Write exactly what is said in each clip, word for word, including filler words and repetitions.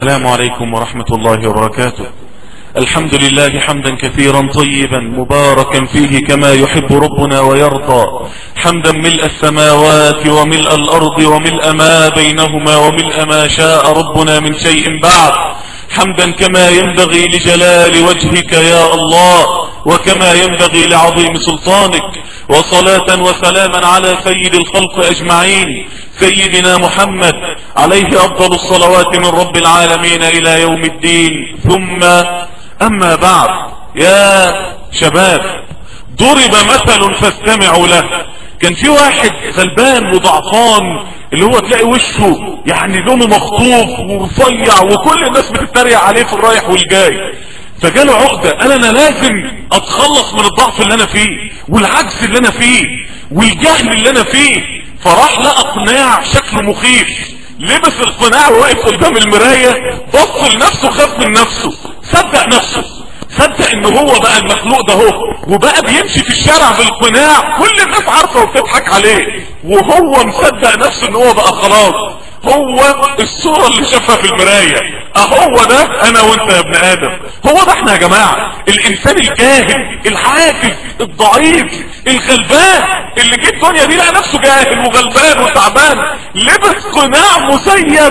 السلام عليكم ورحمة الله وبركاته. الحمد لله حمدا كثيرا طيبا مباركا فيه كما يحب ربنا ويرضى، حمدا ملء السماوات وملء الأرض وملء ما بينهما وملء ما شاء ربنا من شيء بعد، حمدا كما ينبغي لجلال وجهك يا الله وكما ينبغي لعظيم سلطانك، وصلاة وسلاما على سيد الخلق أجمعين سيدنا محمد عليه أفضل الصلوات من رب العالمين إلى يوم الدين. ثم أما بعد، يا شباب ضرب مثل فاستمعوا له. كان في واحد غلبان وضعفان اللي هو تلاقي وشه يعني لونه مخطوف ورفيع وكل الناس بتتريق عليه في الرايح والجاي، فجاله عقدة قال انا لازم اتخلص من الضعف اللي انا فيه والعجز اللي انا فيه والجهل اللي انا فيه. فراح لقى قناع شكله مخيف، لبس القناع وواقف قدام المراية، بص لنفسه خاف من نفسه، صدق نفسه، صدق ان هو بقى المخلوق ده هو، وبقى بيمشي في الشارع بالقناع كل الناس عارفة وبتضحك عليه، وهو مصدق نفسه ان هو بقى خلاص هو الصورة اللي شافها في المراية. اهو ده انا وانت يا ابن ادم، هو ده احنا يا جماعة. الانسان الجاهل العاجز الضعيف الغلبان اللي جه الدنيا دي لقى نفسه جاهل وغلبان وتعبان، لبس قناع مسيف،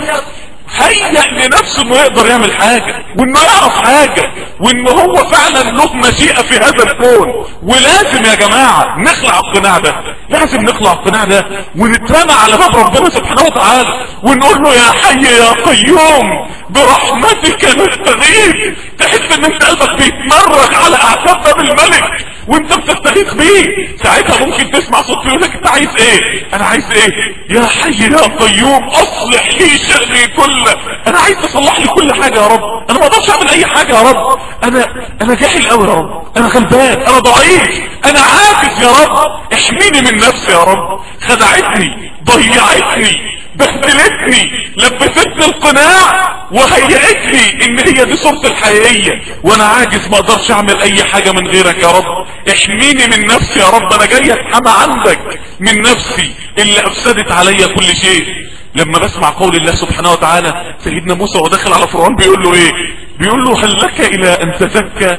هيأ لنفسه انه يقدر يعمل حاجة وانه يعرف حاجة وانه هو فعلا له مشيئة في هذا الكون. ولازم يا جماعة نخلع القناع ده، لازم نخلع القناع ده ونترمى على باب ربنا سبحانه وتعالى ونقول له يا حي يا قيوم برحمتك نستغيث. تحس ان انت قلبك بيتمرغ على اعتاب باب الملك وانت بتستغيث بيه. ساعتها ممكن تسمع صوت يقول لك انت عايز ايه؟ انا عايز ايه؟ يا حي يا قيوم اصلح لي شأني كله. انا عايز تصلح لي كل حاجة يا رب، انا ما اقدرش اعمل اي حاجة يا رب، انا انا جاهل قوي يا رب، انا غلبان، انا ضعيف، انا عاجز يا رب، احميني من نفسي يا رب، خدعتني، ضيعتني، بهدلتني، لبستني القناع وهيئتني ان هي دي صورتي الحقيقية وانا عاجز ما اقدرش اعمل اي حاجة من غيرك يا رب. احميني من نفسي يا رب، انا جاي اتحمى عندك من نفسي اللي افسدت عليا كل شيء. لما بسمع قول الله سبحانه وتعالى، سيدنا موسى ودخل على فرعون بيقول له ايه؟ بيقول له هل لك الى ان تزكى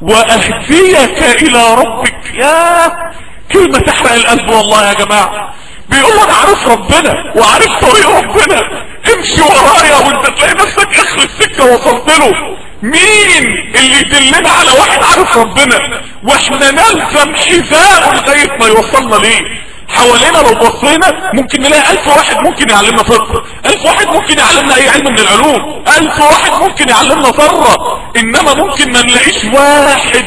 واهديك الى ربك. يا كلمة تحرق القلب والله يا جماعة. بيقول له انا عارف ربنا وعارف طريق ربنا، امشي ورايا وانت تلاقي نفسك اخر السكة وصلت له. مين اللي يدلنا على واحد عارف ربنا واحنا نلزم حذاءه لغاية ما يوصلنا ليه؟ حوالينا لو بصينا ممكن نلاقي الف واحد ممكن يعلمنا فقه، الف واحد ممكن يعلمنا اي علم من العلوم، الف واحد ممكن يعلمنا ذرة، انما ممكن ما نلاقيش واحد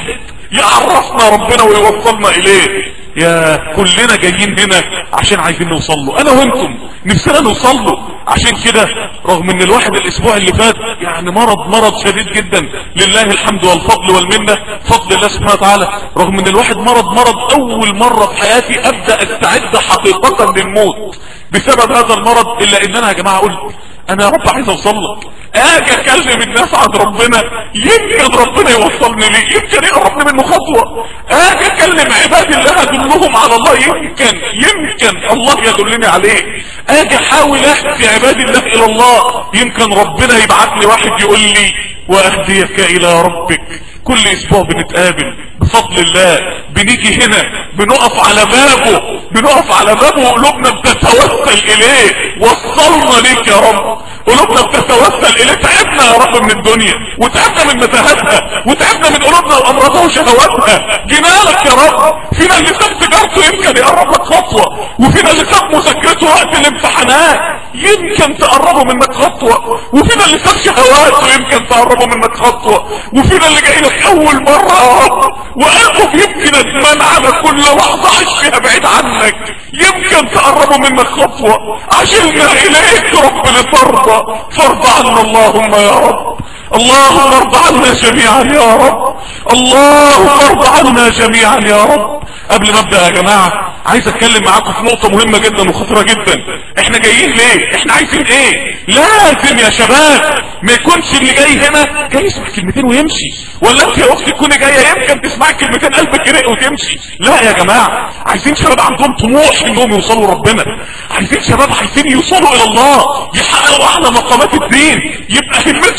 يعرفنا ربنا ويوصلنا اليه. يا كلنا جايين هنا عشان عايزين نوصل له، انا وانتم نفسنا نوصل له. عشان كده رغم ان الواحد الاسبوع اللي فات يعني مرض مرض شديد جدا، لله الحمد والفضل والمنة، فضل الله سبحانه وتعالى، رغم ان الواحد مرض مرض اول مرة في حياتي ابدأ استعد حقيقة للموت بسبب هذا المرض، الا ان انا يا جماعة قلت انا يا رب عايز اوصل لك، اجي اكلم الناس عن ربنا يمكن ربنا يوصلني ليه، يمكن يقربني منه خطوة، اجي اكلم عباد الله ادلهم على الله يمكن يمكن الله يدلني عليه، اجي احاول اهدي عباد الله الى الله يمكن ربنا يبعث لي واحد يقول لي واهديك الى ربك. كل اسبوع بنتقابل بفضل الله، بنيجي هنا بنقف على بابه، بنقف على بابه وقلوبنا بتتوسل اليه. وصلنا ليك يا رب، قلوبنا بتتوسل اليه. تعبنا يا رب من الدنيا وتعبنا من متاهاتها وتعبنا من قلوبنا وامراضها وشهواتها، جينا لك يا رب. فينا اللي ساب تجارته يمكن يقرب لك خطوة، وفينا اللي ساب مذاكرته وقت الامتحانات يمكن تقربه منك خطوة، وفينا اللي ساب شهواته يمكن تقربه منك خطوة، وفينا اللي جاي لك اول مرة يا رب وقلبه يمكن ادمان على كل لحظة عايش فيها بعيد عنك يمكن تقربه منك خطوة. عجلنا اليك رب لترضى، فارض عنا اللهم يا رب، اللهم ارض عنا جميعا يا رب، اللهم ارض عنا جميعا يا رب. قبل ما ابدأ يا جماعة عايز اتكلم معاكم في نقطة مهمة جدا وخطرة جدا. احنا جايين ليه؟ احنا عايزين ايه؟ لازم يا شباب ما يكونش اللي جاي هنا جاي يسمع كلمتين ويمشي، ولا انت يا اختي تكوني جايه يمكن تسمعي كلمتين قلبك يرق وتمشي. لا يا جماعة، عايزين شباب عندهم طموح انهم يوصلوا ربنا، عايزين شباب عايزين يوصلوا الى الله، يحققوا اعلى مقامات الدين، يبقى همتهم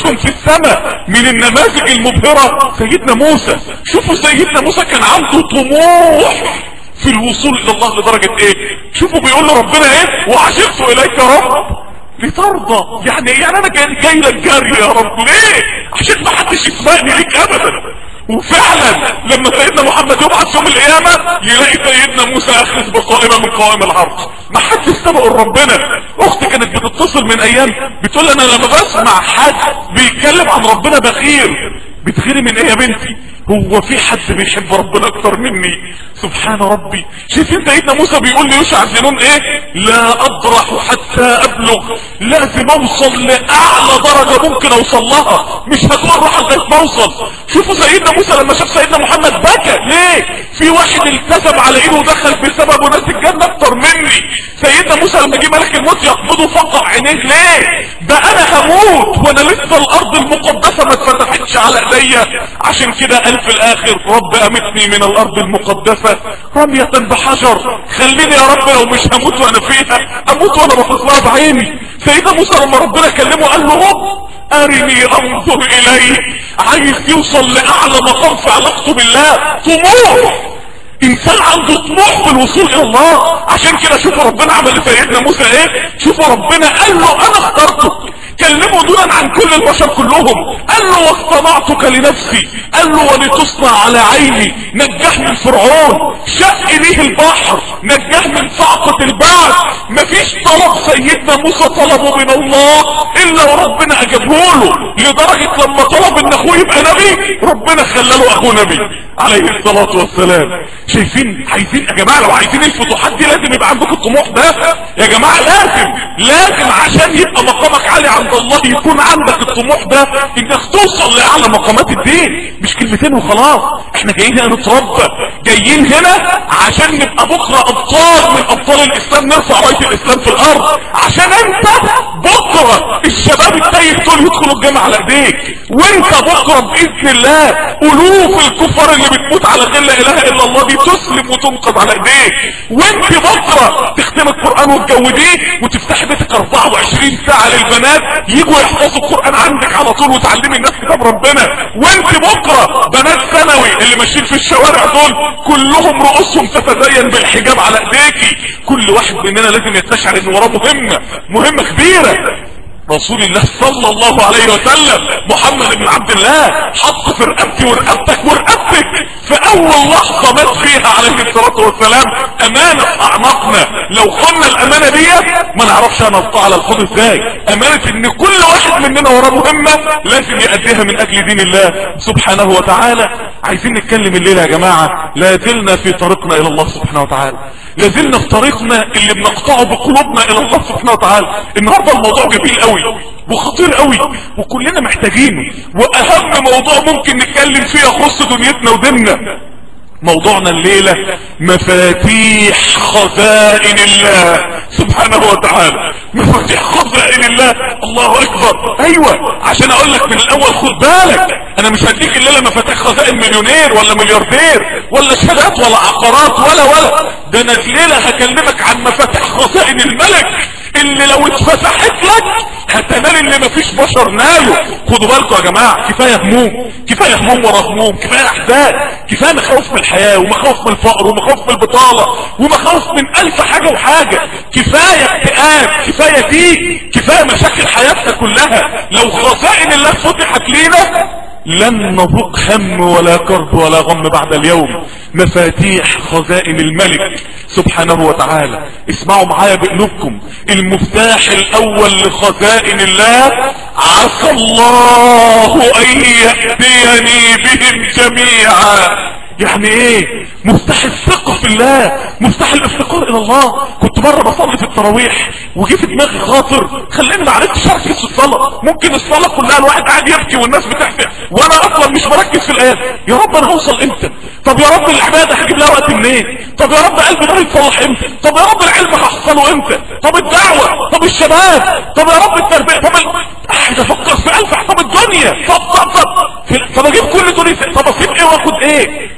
رؤيتهم في السماء من النماذج المبهرة سيدنا موسى. شوفوا سيدنا موسى كان عنده طموح في الوصول الى الله لدرجة ايه. شوفوا بيقول له ربنا ايه، وعجبت اليك يا رب لترضى. يعني يعني انا جاي جاي لك جري يا رب ليه؟ عشان ما حدش يسبقني ليك ابدا. وفعلا لما سيدنا محمد يبعث يوم القيامة يلاقي سيدنا موسى اخلص بقائمة من قوائم العرض، ما حدش سبقه لربنا. اختي كانت بتتصل من ايام بتقول انا لما بسمع حد بيتكلم عن ربنا بخير. بتغيري من ايه يا بنتي؟ هو في حد بيحب ربنا اكتر مني؟ سبحان ربي. شايفين سيدنا موسى بيقول ليوشع الزنون ايه؟ لا اضرح حتى ابلغ، لازم اوصل لاعلى درجة ممكن اوصل لها، مش هكون راح لغايه ما اوصل. شوفوا سيدنا موسى لما شاف سيدنا محمد بكى ليه؟ في واحد التزم على ايده ودخل بسببه ناس الجنة اكتر مني. سيدنا موسى لما جه ملك الموت يقبضه فقع عينيه ليه؟ ده انا هموت وانا لسه الارض المقدسة ما اتفتحتش على ايديا. عشان كده قال في الاخر رب امتني من الارض المقدسة رمية بحجر، خليني يا رب لو مش هموت وانا فيها اموت وانا بفصلها بعيني. سيدنا موسى لما ربنا كلمه قال له رب ارني انظر اليك، عايز يوصل لاعلى مقام في علاقته بالله. طموح، انسان عنده طموح في الوصول الى الله. عشان كده شوفوا ربنا عمل لسيدنا موسى ايه. شوفوا ربنا قال له انا اخترتك، كلمه دولا عن كل البشر كلهم، قال له واصطنعتك لنفسي، قال له ولتصنع على عيني، نجاه من فرعون، شق ليه البحر، نجاه من صعقة البعث. مفيش طلب سيدنا موسى طلبه من الله الا وربنا اجابه له، لدرجة لما طلب ان اخوه يبقى نبي ربنا خلاله اخوه نبي عليه الصلاة والسلام. شايفين؟ عايزين يا جماعة، لو عايزين الفتوحات دي لازم يبقى عندكم الطموح ده يا جماعة. لازم لازم عشان يبقى مقامك عالي عند الله يكون عندك الطموح ده، انك توصل لاعلى مقامات الدين، مش كلمتين وخلاص. احنا جايين هنا نتربى، جايين هنا عشان نبقى بكرة ابطال من ابطال الاسلام، نرفع راية الاسلام في الارض. عشان انت بكرة الشباب التايه دول يدخلوا الجامعة على ايديك، وانت بكرة باذن الله الوف الكفار اللي بتموت على غير لا اله الا الله دي تسلم وتنقذ على ايديك. وانت بكرة تختم القرآن وتجوديه وتفتح بيتك اربعة وعشرين ساعة للبنات يجوا يحفظوا القرآن عندك على طول وتعلمي الناس كتاب ربنا. وانت بكرة بنات ثانوي اللي ماشيين في الشوارع دول كلهم رؤوسهم تتزين بالحجاب على ايديكي. كل واحد مننا لازم يستشعر ان وراه مهمة مهمة كبيرة. رسول الله صلى الله عليه وسلم محمد بن عبد الله حط في رقبتي ورقبتك ورقبتك في اول لحظة مات فيها عليه الصلاة والسلام امانة في اعناقنا. لو خدنا الامانة دي ما نعرفش هنطلع على الحوض ازاي. امانة ان كل واحد مننا وراه مهمة لازم يأديها من اجل دين الله سبحانه وتعالى. عايزين نتكلم الليلة يا جماعة، لا زلنا في طريقنا الى الله سبحانه وتعالى، لا زلنا في طريقنا اللي بنقطعه بقلوبنا الى الله سبحانه وتعالى. النهاردة الموضوع جميل قوي وخطير قوي وكلنا محتاجينه، واهم موضوع ممكن نتكلم فيه يخص دنيتنا وديننا. موضوعنا الليلة مفاتيح خزائن الله سبحانه وتعالى. مفاتيح خزائن الله، الله اكبر. ايوه عشان اقول لك من الاول خد بالك، انا مش هديك الليلة مفاتيح خزائن مليونير ولا ملياردير ولا شهادات ولا عقارات ولا ولا ده انا الليلة هكلمك عن مفاتيح خزائن الملك اللي لو اتفتحت لك هتنال اللي مفيش بشر ناله. خدوا بالكم يا جماعة، كفاية هموم، كفاية هموم ورا هموم، كفاية احزان، كفاية مخاوف من الحياة ومخاوف من الفقر ومخاوف من البطالة ومخاوف من الف حاجة وحاجة. كفاية اكتئاب، كفاية ضيق، كفاية مشاكل حياتنا كلها. لو خزائن الله فتحت لينا لن نذوق هم ولا كرب ولا غم بعد اليوم. مفاتيح خزائن الملك سبحانه وتعالى. اسمعوا معايا بقلوبكم، المفتاح الاول لخزائن الله عسى الله ان يأتيني بهم جميعا. يعني ايه؟ مفتاح الثقة في الله، مفتاح الافتقار الى الله. كنت مرة بصلي في التراويح وجي في دماغي خاطر خلاني ما عرفتش اركز في الصلاة. ممكن الصلاة كلها الواحد قاعد يبكي والناس بتحفق وانا اصلا مش مركز في الايات. يا رب انا هوصل امتى؟ طب يا رب العبادة هجيب لها وقت منين؟ طب يا رب قلبي ده يتصلح امتى؟ طب يا رب العلم هحصله امتى؟ طب الدعوة؟ طب الشباب؟ طب يا رب التربية؟ طب ال... قاعد افكر في الف طب الدنيا، طب طب طب طب اجيب كل دول. طب اسيب ايه واخد ايه؟ بعد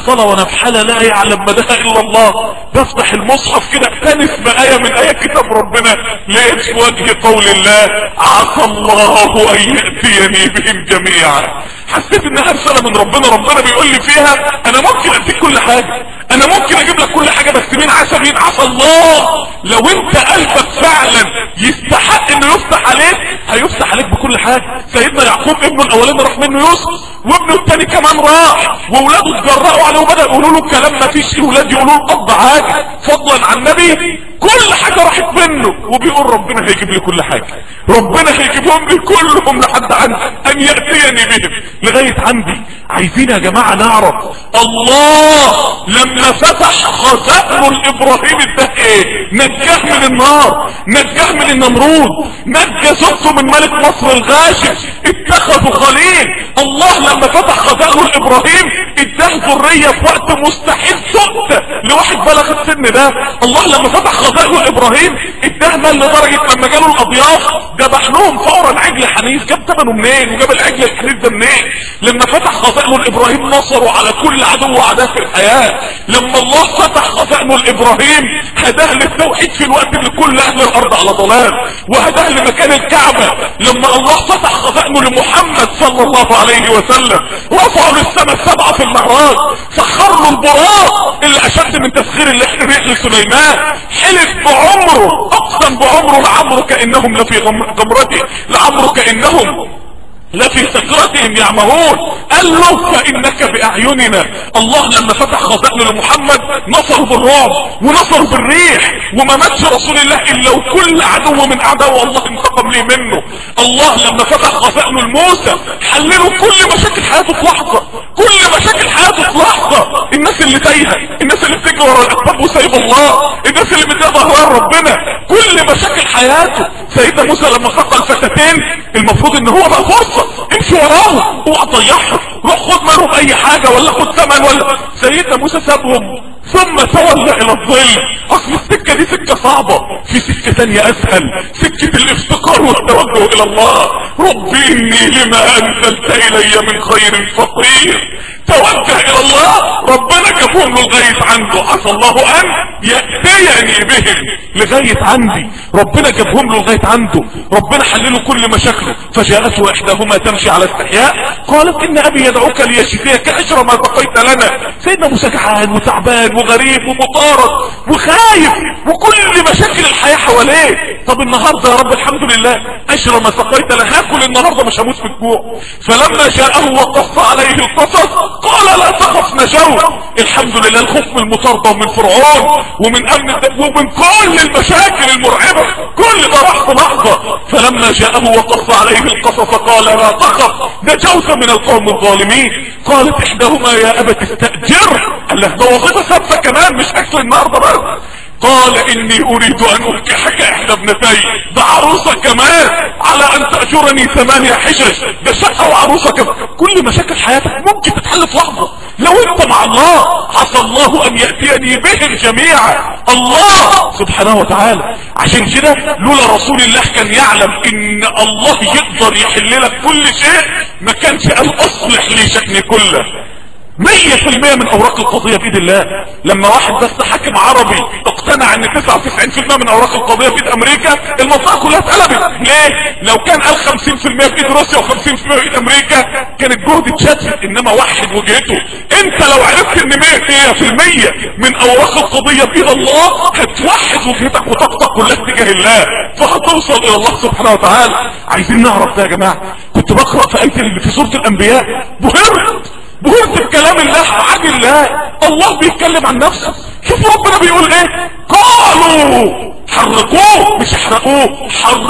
الصلاة وانا في حالة لا يعلم مداها الا الله، بفتح المصحف كده اقتنس بآية من آيات كتاب ربنا، لقيت في وجه قول الله عسى الله ان يأتيني بهم جميعا. حسيت انها رسالة من ربنا، ربنا بيقول لي فيها انا ممكن اديك كل حاجة، انا ممكن اجيب لك كل حاجة، بس مين عسى مين؟ عسى الله. لو انت قلبك فعلا يستحق انه يفتح عليك هيفتح عليك بكل حاجة. سيدنا يعقوب ابنه الاولاني راح منه يوسف، وابنه الثاني كمان راح، واولاده اتجرأوا عليه وبدأ يقولوا له الكلام، ما فيش اولاد يقولوا له قضى حاجة فضلا عن النبي، كل حاجة راحت منه، وبيقول ربنا هيجيب لي كل حاجة، ربنا هيجيبهم لي كلهم لحد عندي ان يأتيني بهم لغاية عندي. عايزين يا جماعة نعرف الله لما فتح خزائنه الابراهيم ده ايه؟ نجاه من النار، نجاه من النمرود، نجى زوجته من ملك مصر الغاشم، اتخذوا خليل. الله لما فتح خزائنه الابراهيم اداه ذرية في وقت مستحيل تؤتى لواحد بلغ السن ده. الله لما فتح خزائنه الابراهيم اداه مال لدرجة لما جاله الاضياف ذبح لهم فورا عجل حنيف. جاب ثمنه منين؟ وجاب العجل الحنيف ده منين؟ لما فتح خزائنه الابراهيم نصروا على كل عدو وعداء في الحياة. لما الله فتح خزائنه الابراهيم هداه للتوحيد في الوقت اللي كل اهل الارض على ضلال، وهداه لمكان الكعبة. لما الله فتح خزائنه لمحمد صلى الله عليه وسلم رفعوا للسماء السبعة في المعراج، سخر له البراق اللي اشد من تسخير الريح لسليمان، حلف بعمره اقسم بعمره لعمرك انهم لفي غمرته، لعمرك انهم لفي سكرتهم يعمهون. قال له فانك باعيننا. الله لما فتح خزائنه لمحمد نصروا بالرعب ونصروا بالريح، وما ماتش رسول الله الا وكل عدو من اعداء الله انتقم لي منه. الله لما فتح خزائنه لموسى حللوا كل مشاكل حياته في لحظه، كل مشاكل حياته في لحظه. الناس اللي تايهه، الناس اللي بتجري ورا الاكتاب وسايب الله، الناس اللي بتجري ورا ربنا، كل مشاكل حياته. سيدنا موسى لما خطى الفتاتين المفروض ان هو بقى فرصه امشي وراهم، اوعى تضيعهم، روح خد منهم اي حاجه ولا خد ثمن ولا. سيدنا موسى سابهم ثم تولى الى الظل. اصل السكه دي سكه صعبه، في سكه ثانيه اسهل، سكه الافتقار والتوجه الى الله. ربي اني لما انزلت الي من خير فقير. توجه الى الله، ربنا جابهم له لغايه عنده. عسى الله ان ياتيني بهم لغايه عندي، ربنا جابهم له لغايه عنده، ربنا حلله كل مشاكله. فجاءته احداهما تمشي على استحياء قالت ان ابي يدعوك ليشفيك اشرب ما سقيت لنا. سيدنا موسى جعان وتعبان وغريب ومطارد وخايف وكل مشاكل الحياه حواليه. طب النهارده يا رب الحمد لله اشرب ما سقيت لنا، هاكل النهارده مش هموت في الجوع. فلما جاءه وقص عليه القصص قال لا تخف نجوت. الحمد لله الخوف من المطارده ومن فرعون ومن امن ومن كل المشاكل المرعبه كل ده راح في لحظه. فلما جاءه وقص عليه القصص قال لا تخف نجوت من القوم الظالمين. قالت احداهما يا ابت استاجر. قال له ده وظيفه ثابته كمان مش اكل النهارده بس. قال اني اريد ان انكحك احدى ابنتي. ده عروسه كمان على ان تأجرني ثمانية حجج. ده شقه وعروسه كمان. كل مشاكل حياتك ممكن تتحل في لحظه لو انت مع الله. عسى الله ان ياتيني بهم جميعا. الله سبحانه وتعالى. عشان كده لولا رسول الله كان يعلم ان الله يقدر يحل لك كل شيء ما كانش قال اصلح لي شأني كله. مية في المية من اوراق القضية بايد الله. لما واحد بس حاكم عربي اقتنع ان تسعة وتسعين في المية من اوراق القضية بايد امريكا المنطقة كلها اتقلبت. ليه؟ لو كان قال خمسين في المية بايد روسيا وخمسين في المية بايد امريكا كان الجهد اتشتت. انما واحد وجهته. انت لو عرفت ان مية في المية من اوراق القضية بايد الله هتوحد وجهتك وطاقتك كلها اتجاه الله، فهتوصل الى الله سبحانه وتعالى. عايزين نعرف ده يا جماعة. كنت بقرأ في آية في سورة الانبياء بهرت بهرت بكلام الله عن الله. الله بيتكلم عن نفسه. شوفوا ربنا بيقول ايه. قالوا حرقوه مش احرقوه،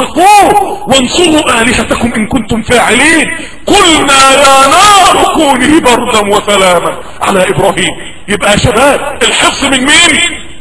حرقوه وانصروا آلهتكم ان كنتم فاعلين. قلنا يا نار كوني بردا وسلاما على ابراهيم. يبقى يا شباب الحفظ من مين؟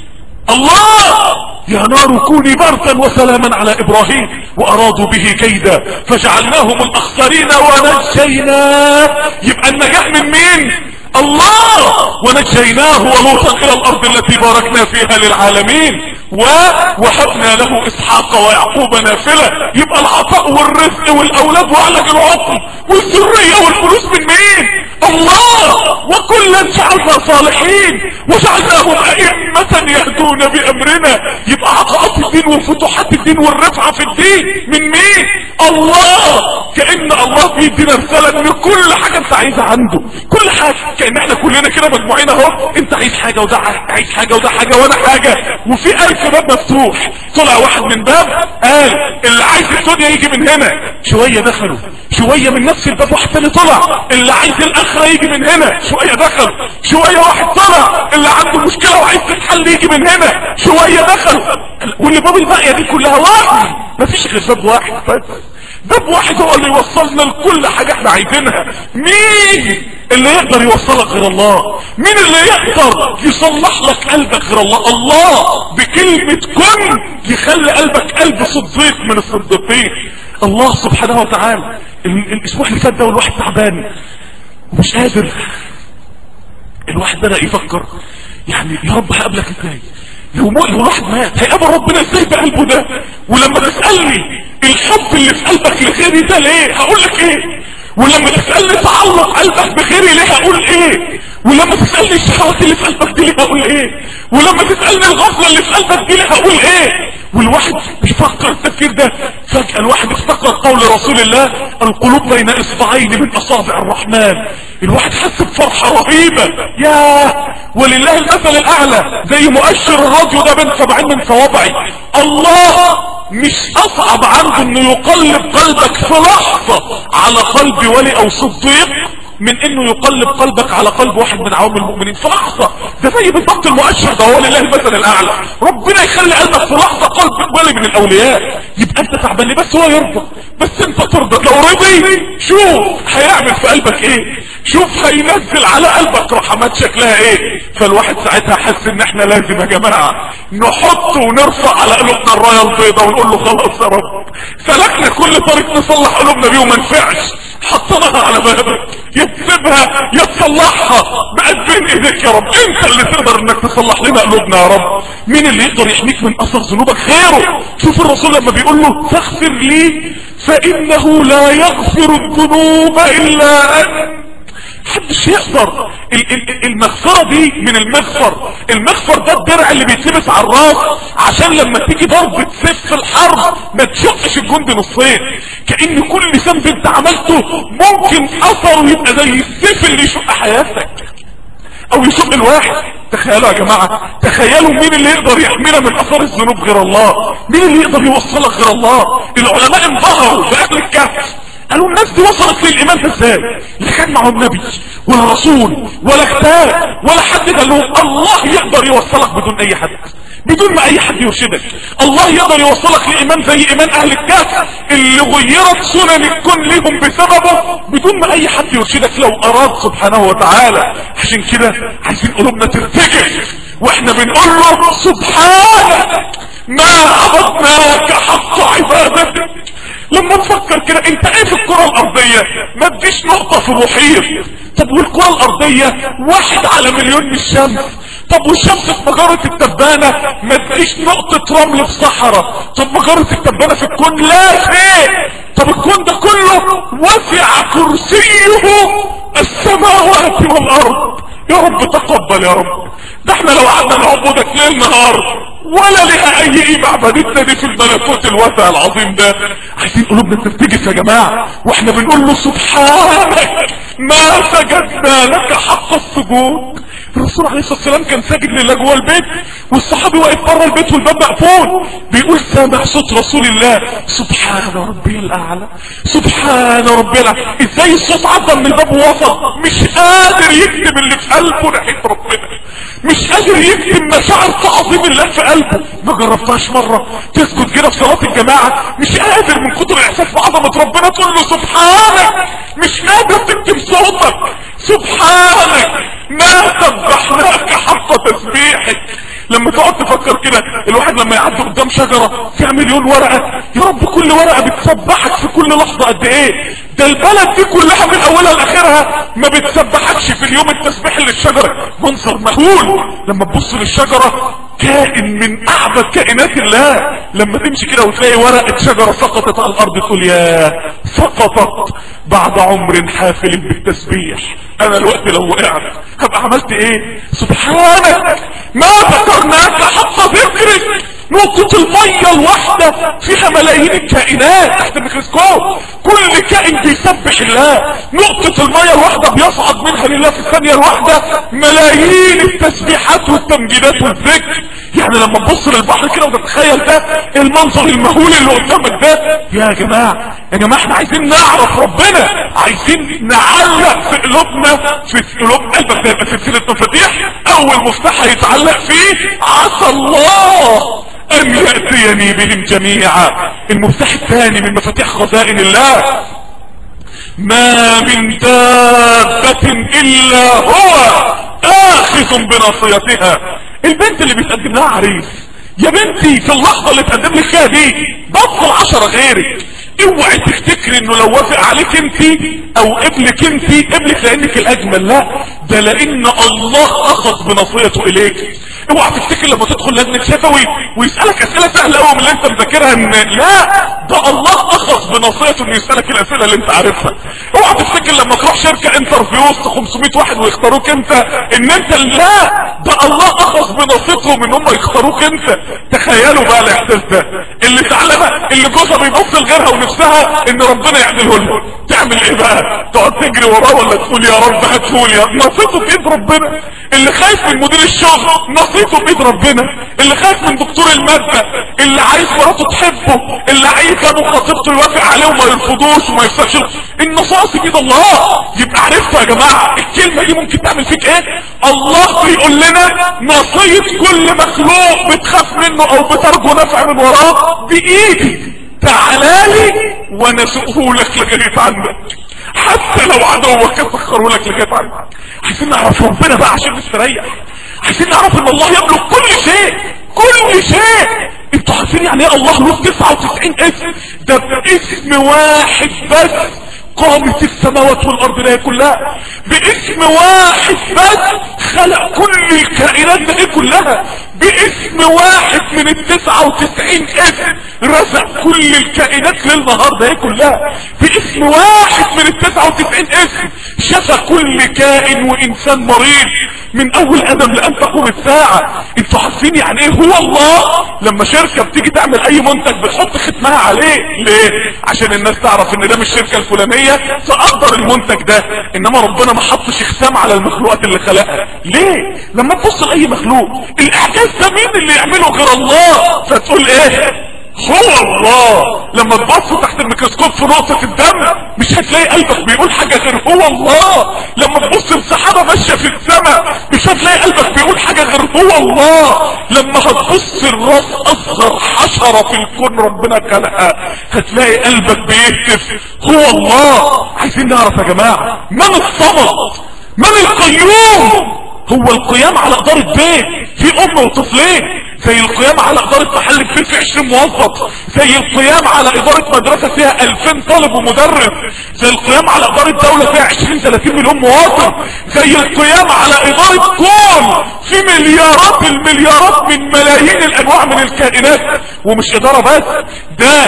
الله. يا نار كوني بردا وسلاما على ابراهيم وارادوا به كيدا فجعلناهم الاخسرين ونجيناه. يبقى النجاح من مين؟ الله. ونجيناه ولوطا الى الارض التي باركنا فيها للعالمين ووهبنا له اسحاق ويعقوب نافله. يبقى العطاء والرزق والاولاد وعلاج العقم والذريه والفلوس من مين؟ الله. كلا جعلنا صالحين وجعلناهم ائمة يهدون بامرنا. يبقى عطاءات الدين وفتوحات الدين والرفعة في الدين من مين؟ الله. كأن الله بيدينا رسالة ان كل حاجة انت عايزها عنده، كل حاجة. كأن احنا كلنا كده مجموعين اهو، انت عايز حاجة وده عايز حاجة وده حاجة وانا حاجة، وفي الف باب مفتوح. طلع واحد من باب قال اللي عايز الدنيا يجي من هنا، شوية دخلوا، شوية من نفس الباب واحد تاني طلع اللي عايز الاخرة يجي من هنا، شوية دخلوا، شوية واحد طلع اللي عنده مشكلة وعايز تتحل يجي من هنا، شوية دخلوا. واللي باب الباقية دي كلها واحد، مفيش غير باب واحد بس. باب واحد هو اللي يوصلنا لكل حاجة احنا عايزينها. مين اللي يقدر يوصلك غير الله؟ مين اللي يقدر يصلح لك قلبك غير الله؟ الله بكلمة كن يخلي قلبك قلب صديق من الصديقين. الله سبحانه وتعالى. الاسبوع اللي فات ده والواحد تعبان ومش قادر، الواحد بدأ يفكر يعني يا رب هقابلك ازاي؟ لو لو الواحد مات هيقابل ربنا ازاي بقلبه ده؟ ولما تسألني الحب اللي في قلبك لغيري ده ليه؟ هقول لك ايه؟ ولما تسألني تعلق قلبك بغيري ليه؟ هقول ايه؟ ولما تسألني الشهوات اللي في قلبك دي ليه؟ هقول ايه؟ ولما تسألني الغفلة اللي في قلبك دي ليه؟ هقول ايه؟ والواحد بيفكر التفكير ده، فجأة الواحد افتكر قول رسول الله القلوب بين اصبعين من اصابع الرحمن. الواحد حس بفرحة رهيبة. ياه ولله المثل الاعلى، زي مؤشر الراديو ده بين سبعين من صوابعي. الله مش اصعب عنده انه يقلب قلبك في لحظة على قلب ولي او صديق من انه يقلب قلبك على قلب واحد من عوام المؤمنين في لحظة. ده زي بالضبط المؤشر ده، هو لله المثل الاعلى. ربنا يخلي قلبك في لحظة قلب ولي من الاولياء. يبقى انت تعبان بس هو يرضى، بس انت ترضى. لو رضي شوف هيعمل في قلبك ايه، شوف هينزل على قلبك رحمات شكلها ايه. فالواحد ساعتها حس ان احنا لازم يا جماعة نحط ونرفع على قلوبنا الراية البيضاء ونقول له خلاص يا رب سلكنا كل طريق نصلح قلوبنا بيه وما نفعش، حطناها على بابك، يا تسيبها يا تصلحها، بقت بين ايديك يا رب. انت اللي تقدر انك تصلح لنا قلوبنا يا رب. مين اللي يقدر يحميك من اثر ذنوبك غيره؟ شوف الرسول لما بيقول له فاغفر لي فانه لا يغفر الذنوب الا انت. محدش يقدر. المغفرة دي من المغفر. المغفر ده الدرع اللي بيتلبس على الراس عشان لما تيجي ضربة سيف في الحرب ما تشقش الجندي نصين. كأن كل ذنب انت عملته ممكن اثره يبقى زي السيف اللي يشق حياتك او يشق الواحد. تخيلوا يا جماعة، تخيلوا مين اللي يقدر يحمينا من اثار الذنوب غير الله؟ مين اللي يقدر يوصلك غير الله؟ العلماء انبهروا بأهل الكهف، قالوا الناس دي وصلت للايمان ده ازاي؟ لا كان معهم نبي ولا رسول ولا كتاب ولا حد قال لهم الله يقدر يوصلك بدون اي حد، بدون ما اي حد يرشدك. الله يقدر يوصلك لايمان زي ايمان اهل الكهف اللي غيرت سنن الكون ليهم بسببه بدون ما اي حد يرشدك لو اراد سبحانه وتعالى. عشان كده عايزين قلوبنا ترتجف واحنا بنقول له سبحانك ما عبدناك حق عبادتك. لما نفكر كده انت ايه في الكرة الارضية؟ ما تجيش نقطة في المحيط. طب والكرة الارضية واحد على مليون من الشمس. طب والشمس في مجرة التبانة ما تجيش نقطة رمل في صحراء. طب مجرة التبانة في الكون لا شيء. طب الكون ده كله وسع كرسيه السماوات والارض. يا رب تقبل يا رب. ده احنا لو قعدنا نعبدك ليل نهار ولا لها اي قيمة عبادتنا دي في الملكوت الواسع العظيم ده. عايزين قلوبنا ترتجف يا جماعة واحنا بنقول له سبحانك ما سجدنا لك حق السجود. الرسول عليه الصلاة والسلام كان ساجد لله جوه البيت والصحابي واقف بره البيت والباب مقفول بيقول سامع صوت رسول الله سبحان ربي الاعلى سبحان ربي الاعلى. ازاي الصوت عدى من الباب ووصل؟ مش قادر يكتب اللي في قلبه ناحية ربنا، مش قادر يكتب مشاعر تعظيم الله في قلبه. ما جربتهاش مرة تسجد كده في صلاة الجماعة مش قادر من كتر الاحساس بعظمة ربنا تقول له سبحانك، مش قادر تكتب صوتك سبحانك ما سبحناك حق تسبيحك. لما تقعد تفكر كده الواحد لما يعدي قدام شجرة فيها مليون ورقة، يا رب كل ورقة بتسبحك في كل لحظة قد ايه؟ ده البلد دي كلها من اولها لاخرها ما بتسبحكش في اليوم التسبيح للشجرة. منظر مهول لما تبص للشجرة، كائن من اعبد كائنات الله. لما تمشي كده وتلاقي ورقة شجرة سقطت على الارض تقول يا سقطت بعد عمر حافل بالتسبيح. انا الوقت لو وقعت هبقى عملت ايه؟ سبحانك ما ذكرناك حق ذكرك. نقطة المية الواحدة فيها ملايين الكائنات تحت الميكروسكوب، كل كائن بيسبح الله. نقطة المية الواحدة بيصعد منها لله في الثانية الواحدة ملايين التسبيحات والتمجيدات والذكر. يعني لما تبص للبحر كده وتتخيل ده المنظر المهول اللي قدامك ده، يا جماعة يا جماعة احنا عايزين نعرف ربنا، عايزين نعلق في قلوبنا، في قلوب قلبك ده يبقى سلسلة مفاتيح، اول مفتاح هيتعلق فيه عسى الله ان يأتيني بهم جميعا. المفتاح الثاني من مفاتيح خزائن الله، ما من دابة الا هو اخذ بناصيتها. البنت اللي بيتقدم لها عريس، يا بنتي في اللحظة اللي تقدم لك فيها دي بطل عشرة غيرك، اوعي تفتكري انه لو وافق عليك انت او قبلك انت قبلك لانك الاجمل، لا ده لان الله اخذ بناصيته اليك. اوعى تفتكر لما تدخل لجنة شفوي ويسألك اسئلة سهلة قوي من اللي انت مذاكرها ان لا، ده الله اخذ بناصيته انه يسألك الاسئلة اللي انت عارفها. اوعى تفتكر لما تروح شركة انترفيو وسط خمسمية واحد ويختاروك انت ان انت، لا ده الله اخذ بناصيتهم ان هم يختاروك انت. تخيلوا بقى الاحساس ده، اللي تعلمها اللي جوزها بيبص لغيرها ونفسها ان ربنا يعدله لها، تعمل ايه بقى؟ تقعد تجري وراه ولا تقول يا رب هاتهول؟ يا نصيته في ايد ربنا. اللي خايف من مدير الشغل نصيته في ايد ربنا. اللي خايف من دكتور المادة، اللي عايز مراته تحبه، اللي عايز ابو خطيبته يوافق عليه وما يرفضوش وما يفسدش، النصاص في ايد الله. يبقى عرفتوا يا جماعة الكلمة دي ممكن تعمل فيك ايه؟ الله بيقول لنا نصية كل مخلوق بتخاف منه او بترجو نفع من وراه بايدي، تعالالي وانا اسوقه لك لغاية عنك، حتى لو عدوك يسخره لك لغاية عنك. عايزين نعرف ربنا بقى عشان نستريح، عايزين نعرف ان الله يملك كل شيء كل شيء. انتوا عارفين يعني ايه الله له تسعة وتسعين اسم؟ ده باسم واحد بس قامت السماوات والارض لها كلها، باسم واحد بس خلق كل الكائنات دي كلها، باسم واحد من التسعة وتسعين اسم رزق كل الكائنات ليل نهار ده كلها، باسم واحد من التسعة وتسعين اسم شفى كل كائن وانسان مريض من اول ادم لان تقوم الساعة. انتوا عارفين يعني ايه هو الله؟ لما شركة بتيجي تعمل اي منتج بتحط ختمها عليه، ليه؟ عشان الناس تعرف ان ده مش الشركة الفلانية تقدر المنتج ده، انما ربنا ما حطش ختام على المخلوقات اللي خلقها. ليه؟ لما تبص لاي مخلوق الاعجاز ده مين اللي يعمله غير الله؟ فتقول ايه؟ هو الله. لما تبص تحت الميكروسكوب في نقطة الدم مش هتلاقي قلبك بيقول حاجة غير هو الله. لما تبص لسحابة ماشية في السماء مش هتلاقي قلبك بيقول حاجة غير هو الله. لما هتبص الراس اصغر حشرة في الكون ربنا خلقها هتلاقي قلبك بيهتف هو الله. عايزين نعرف يا جماعة من الصمد؟ من القيوم؟ هو القيام على ادارة بيت في ام وطفلين، زي القيام على ادارة محل كبير في عشرين موظف، زي القيام على ادارة مدرسة فيها الفين طالب ومدرس، زي القيام على ادارة دولة فيها عشرين ثلاثين مليون مواطن، زي القيام على ادارة كون في مليارات المليارات من ملايين الانواع من الكائنات. ومش ادارة بس، ده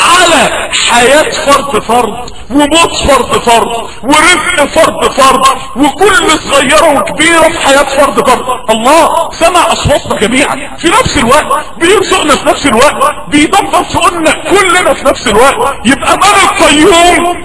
على حياة فرد فرد وموت فرد فرد ورزق فرد فرد وكل صغيرة وكبيرة في حياة فرد فرد. الله سمع اصواتنا جميعا في نفس الوقت، بيرزقنا في نفس الوقت، بيدبر شؤوننا كلنا في نفس الوقت. يبقى من القيوم؟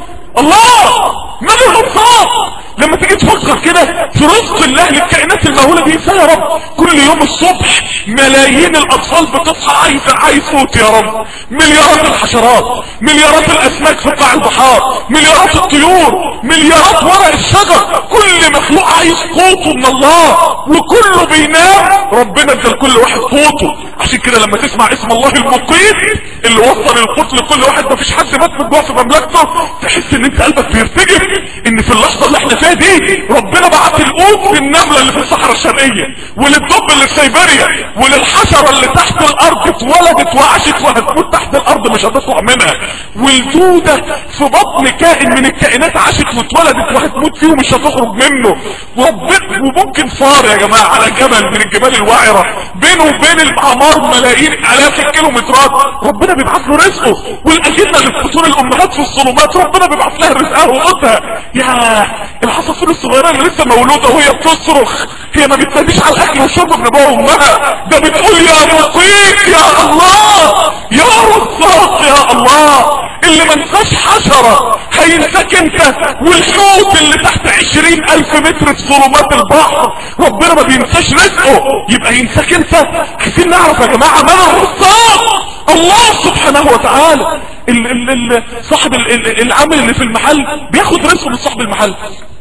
الله. من الانصاف؟ لما تيجي تفكر كده في رزق الله للكائنات المهولة دي ازاي يا رب؟ كل يوم الصبح ملايين الاطفال بتصحى عايزة عايز صوت يا رب، مليارات الحشرات، مليارات الاسماك في قاع البحار، مليارات الطيور، مليارات ورق الشجر، كل مخلوق عايز قوته من الله وكله بينام ربنا ادى لكل واحد قوته. عشان كده لما تسمع اسم الله المقيت اللي وصل القوت لكل واحد مفيش حد مات من جوه في مملكته، تحس ان انت قلبك بيرتجف ان في اللحظه اللي احنا فيها دي ربنا بعت القوت للنمله اللي في الصحراء الشرقيه وللدب اللي في سيبيريا وللحشره اللي تحت الارض اتولدت وعاشت وهتموت تحت الارض مش هتطلع منها، والدوده في بطن كائن من الكائنات عاشت واتولدت وهتموت فيه ومش هتخرج منه، وربنا وممكن فار يا جماعة على جبل من الجبال الوعرة بينه وبين الأعمار ملايين آلاف الكيلومترات، ربنا بيبعث له رزقه. والأجنة اللي في بطون الأمهات في الظلمات ربنا بيبعث لها رزقها وقوتها. يا العصافير الصغيرة اللي لسه مولودة وهي بتصرخ، هي ما بتناديش على الأكل والشرب من أبوها وأمها، ده بتقول يا رقيق يا الله، يا رزاق يا الله. اللي ما نساش حشرة هينساك انت، والحوت اللي تحت عشرين الف متر في ظلمات البحر ربنا ما بينساش رزقه، يبقى ينساك انت؟ عايزين نعرف يا جماعة من الرزاق؟ الله سبحانه وتعالى. ال ال ال صاحب ال ال العامل اللي في المحل بياخد رزقه من صاحب المحل،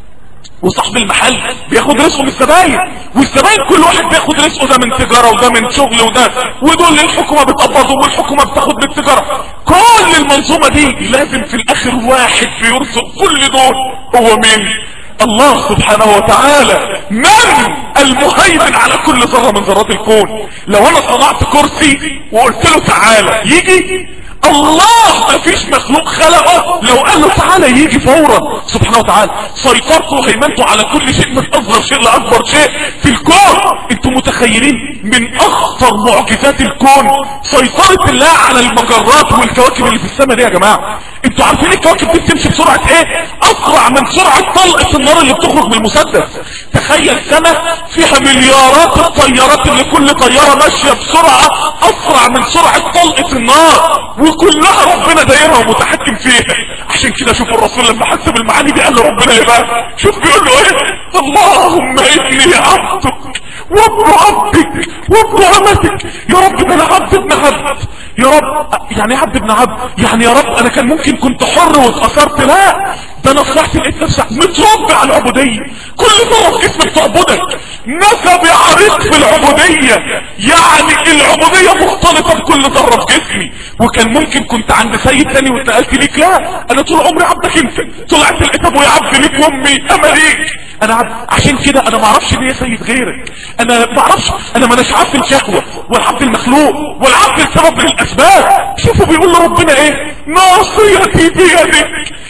وصاحب المحل بياخد رزقه من الزباين، والزباين كل واحد بياخد رزقه، ده من تجارة وده من شغل وده، ودول الحكومة بتقبضهم والحكومة بتاخد من التجارة. كل المنظومة دي لازم في الاخر واحد بيرزق كل دول، هو مين؟ الله سبحانه وتعالى. من المهيمن على كل ذرة من ذرات الكون. لو انا صنعت كرسي وقلت له تعالى يجي؟ الله ما فيش مخلوق خلقه لو قال له تعالى يجي فورا سبحانه وتعالى. سيطرته وهيمنته على كل شيء من اصغر شيء لاكبر شيء في الكون. انتم متخيلين من اخطر معجزات الكون سيطرة الله على المجرات والكواكب اللي في السماء دي يا جماعة؟ انتوا عارفين الكواكب دي بتمشي بسرعة ايه؟ اسرع من سرعة طلقة النار اللي بتخرج من المسدس. تخيل سنة فيها مليارات الطيارات اللي كل طيارة ماشية بسرعة اسرع من سرعة طلقة النار، وكلها ربنا دايرها ومتحكم فيها. عشان كده شوف الرسول لما حس بالمعاني دي قال له ربنا ايه بقى؟ شوف بيقول له ايه؟ اللهم اني عبدك وابن عبدك وابن امتك. يا رب ده انا عبد ابن عبد. يا رب يعني ايه عبد ابن عبد؟ يعني يا رب انا كان ممكن كنت حر واتأثرت، لا ده انا طلعت لقيت نفسي متربي على العبودية. كل ذرة في جسمك تعبدك، نسبي عريق في العبودية، يعني العبودية مختلطة بكل ذرة في جسمي. وكان ممكن كنت عند سيد تاني واتنقلت ليك، لا انا طول عمري عبدك انت. طلعت لقيت ابويا عبد ليك وامي اما ليك انا عبد. عشان كده انا ما اعرفش ليه سيد غيرك، انا ما اعرفش، انا ما اناش عبد الشهوة ولا عبد المخلوق ولا عبد السبب من الاسباب. شوفوا بيقول له ربنا ايه؟ ناصيتي بيدك.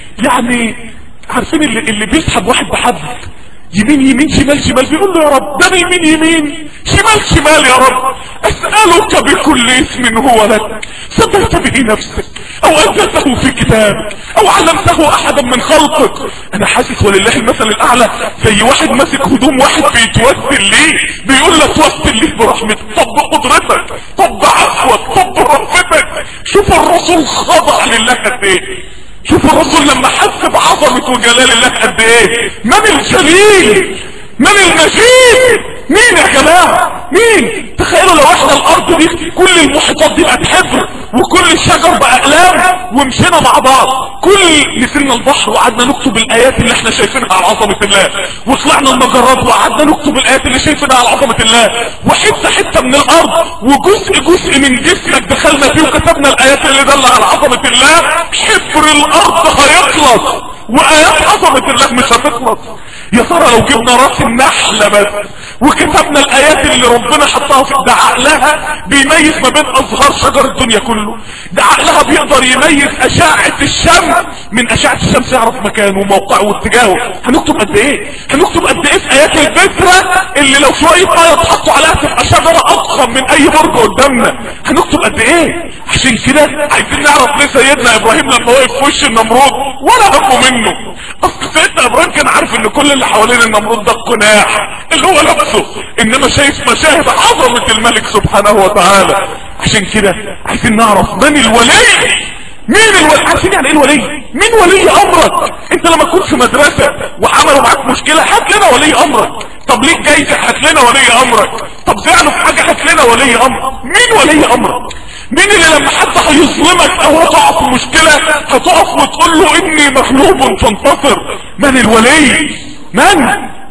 يعني عارفين اللي, اللي بيسحب واحد بحبل يمين يمين شمال شمال، بيقول له يا رب ده يمين يمين شمال شمال، يا رب اسألك بكل اسم هو لك سميت به نفسك او انزلته في كتابك او علمته احدا من خلقك. انا حاسس ولله المثل الاعلى زي واحد ماسك هدوم واحد بيتوسل ليه، بيقول له توسل ليه برحمتك، طب بقدرتك، طب بعفوك، طب برحمتك. شوف الرسول خضع لله قد ايه، شوف الرسول لما حس بعظمة وجلال الله قد ايه. من الجليل؟ من المجيد؟ مين يا جماعة؟ مين؟ تخيلوا لو احنا الارض دي كل المحيطات دي بقت حبر وكل الشجر بقى اقلام ومشينا مع بعض، كل نزلنا البحر وقعدنا نكتب الايات اللي احنا شايفينها على عظمة الله، وطلعنا المجرات وقعدنا نكتب الايات اللي شايفينها على عظمة الله، وحتة حتة من الارض وجزء جزء من جسمك دخلنا فيه وكتبنا الايات اللي دل على عظمة الله، حفر الارض هيخلص وايات عظمة الله مش هتخلص. يا ترى لو جبنا راس النحلة بس وكتبنا الايات اللي ربنا حطها في ده، عقلها بيميز ما بين ازهار شجر الدنيا كله، ده عقلها بيقدر يميز اشعة الشمس من اشعة الشمس، يعرف مكانه وموقعه واتجاهه. هنكتب قد ايه؟ هنكتب قد ايه في ايات البذرة اللي لو شوية مية اتحطوا عليها تبقى شجرة اضخم من اي برج قدامنا. هنكتب قد ايه؟ عشان كده عايزين نعرف ليه سيدنا ابراهيم لما وقف في وش النمرود ولا همه منه. اصل سيدنا ابراهيم كان عارف ان كل اللي حوالين النمرود ده القناع اللي هو لابسه، انما شايف مشاهد عظمة الملك سبحانه وتعالى. عشان كده عايزين نعرف من الولي. مين الولي؟ عارفين يعني ايه الولي؟ مين ولي امرك؟ انت لما كنت في مدرسة وعملوا معاك مشكلة هات لنا ولي امرك. طب ليك جايزة هات لنا ولي امرك. طب زعلوا في حاجة هات لنا ولي امرك. مين ولي امرك؟ مين اللي لما حد هيظلمك او هتقع في مشكلة هتقف وتقول له اني مغلوب فانتصر؟ من الولي؟ من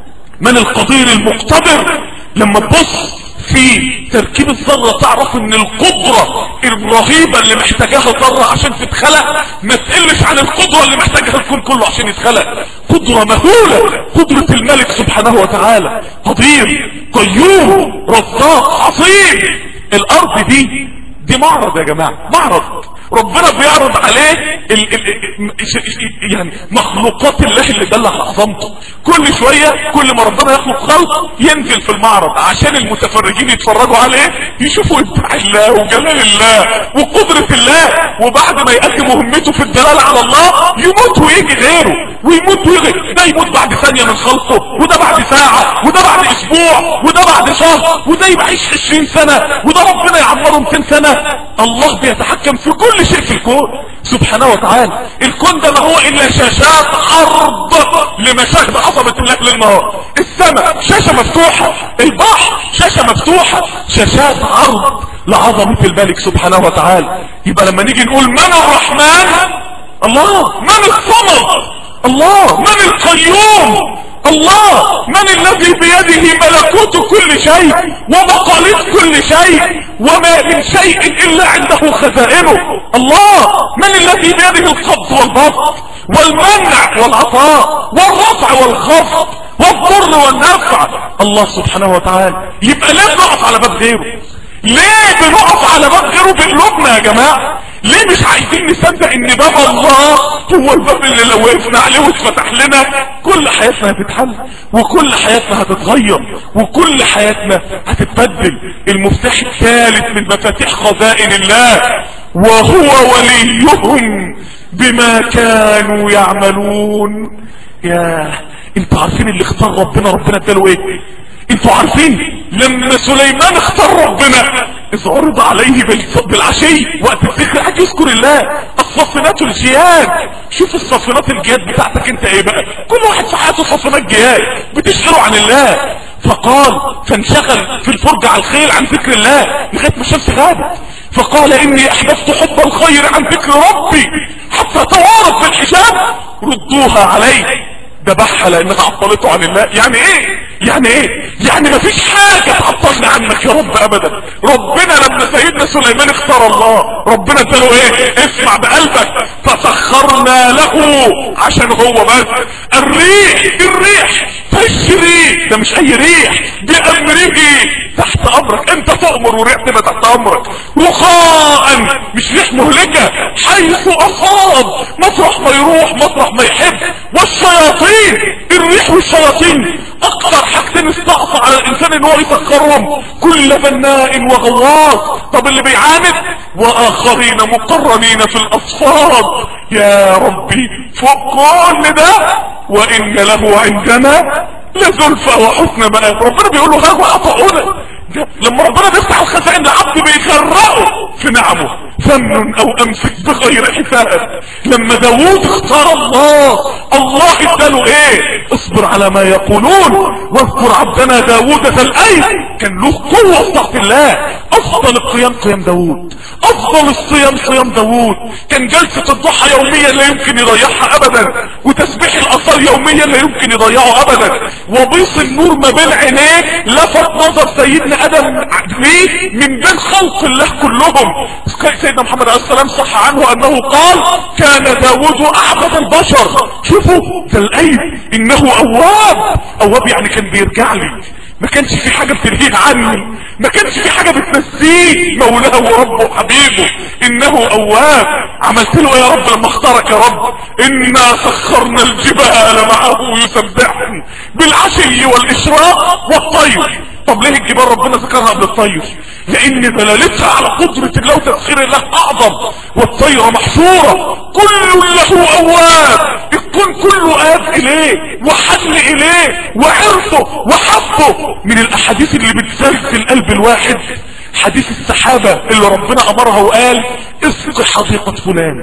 من القدير المقتدر. لما تبص في تركيب الذرة تعرف ان القدرة الرهيبة اللي محتاجاها الذرة عشان تتخلق ما تقلش عن القدرة اللي محتاجها الكون كله عشان يتخلق. قدرة مهولة، قدرة الملك سبحانه وتعالى، قدير قيوم رزاق عظيم. الارض دي دي معرض يا جماعة، معرض ربنا بيعرض عليه ال ال ال يعني مخلوقات الله اللي دل على عظمته. كل شوية كل ما ربنا يخلق خلق ينزل في المعرض عشان المتفرجين يتفرجوا عليه، يشوفوا ابداع الله وجلال الله وقدرة الله، وبعد ما يقدم مهمته في الدلالة على الله يموت ويجي غيره، ويموت ويجي ده يموت بعد ثانية من خلقه، وده بعد ساعة، وده بعد اسبوع، وده بعد شهر، وده يعيش عشرين سنة، وده ربنا يعمره مئتين سنة. الله بيتحكم في كل شيء في الكون سبحانه وتعالى. الكون ده ما هو الا شاشات عرض لمشاهد عظمة الله للنهار. السماء شاشة مفتوحة، البحر شاشة مفتوحة، شاشات عرض لعظمة الملك سبحانه وتعالى. يبقى لما نيجي نقول من الرحمن الله، من الصمد الله، من القيوم الله، من الذي بيده ملكوت كل شيء ومقاليد كل شيء وما من شيء الا عنده خزائنه الله، من الذي بيده القبض والبسط والمنع والعطاء والرفع والخفض والضر والنفع الله سبحانه وتعالى. يبقى ليه بنقف على باب غيره؟ ليه بنقف على باب غيره بقلوبنا يا جماعة؟ ليه مش عايزين نصدق ان باب الله هو الباب اللي لو وقفنا عليه واتفتح لنا كل حياتنا هتتحل، وكل حياتنا هتتغير، وكل حياتنا هتتبدل؟ المفتاح الثالث من مفاتيح خزائن الله، وهو وليهم بما كانوا يعملون. يا انتوا عارفين اللي اختار ربنا ربنا اداله ايه؟ انتوا عارفين لما سليمان اختار ربنا اذ عرض عليه بالعشي وقت الذكر حاجة يذكر الله الصافنات الجياد. شوف الصافنات الجياد بتاعتك انت ايه بقى؟ كل واحد في حياته صافنات جياد بتشعروا عن الله. فقال فانشغل في الفرجة على الخيل عن ذكر الله لغاية ما الشمس غابت، فقال اني احببت حب الخير عن ذكر ربي حتى توارت بالحجاب ردوها علي. ذبحها لانها عطلته عن الله. يعني ايه؟ يعني ايه؟ يعني مفيش حاجة تعطلنا عنك يا رب ابدا. ربنا لما سيدنا سليمان اختار الله ربنا اداله ايه؟ اسمع بقلبك، فسخرنا له عشان هو بس الريح، الريح تجري، ده مش اي ريح، بامره تحت امرك، انت تؤمر وريح تبقى تحت امرك، رخاء مش ريح مهلكة، حيث اصاب مطرح ما يروح مطرح ما يحب. والشياطين، الريح والشياطين اكثر حاجتين استعصى على الانسان ان هو يسخرهم، كل بناء وغواص. طب اللي بيعاند واخرين مقرنين في الاصفاد. يا ربي فوق كل ده وان له عندنا لزلفى وحسن مآب. ربنا بيقول له هاجوا عطاؤنا. لما ربنا بيفتح الخزائن لعبد بيغرقه في نعمه، فمن او امسك بغير حساب. لما داوود اختار الله الله اداله ايه؟ اصبر على ما يقولون واذكر عبدنا داوود ذا الايد، كان له قوة بتاعت الله. افضل القيام قيام داوود، افضل الصيام صيام داوود. كان جلسة الضحى يوميا لا يمكن يضيعها ابدا، وتسبيح الاصال يوميا لا يمكن يضيعه ابدا. وبيص النور ما بين عينيه لفت نظر سيدنا ادم ليه من بين خلق الله كلهم. سيدنا محمد عليه السلام صح عنه انه قال كان داود اعبد البشر. شوفوا ده الايد انه اواب. اواب يعني كان بيرجع لي، ما كانش في حاجة بتلهيه عني، ما كانش في حاجة بتنسيه مولاه وربه وحبيبه. انه اواب. عملت له ايه يا رب لما اختارك يا رب؟ انا سخرنا الجبال معه يسبحن بالعشي والاشراق والطير. طب ليه الجبال ربنا ذكرها قبل الطير؟ لان دلالتها على قدرة الله وتسخير الله اعظم. والطير محشورة كل له اواب، الكون كله آب اليه وحن اليه وعرفه وحبه. من الاحاديث اللي بتزلزل قلب الواحد حديث السحابة اللي ربنا امرها وقال اسق حديقة فلان.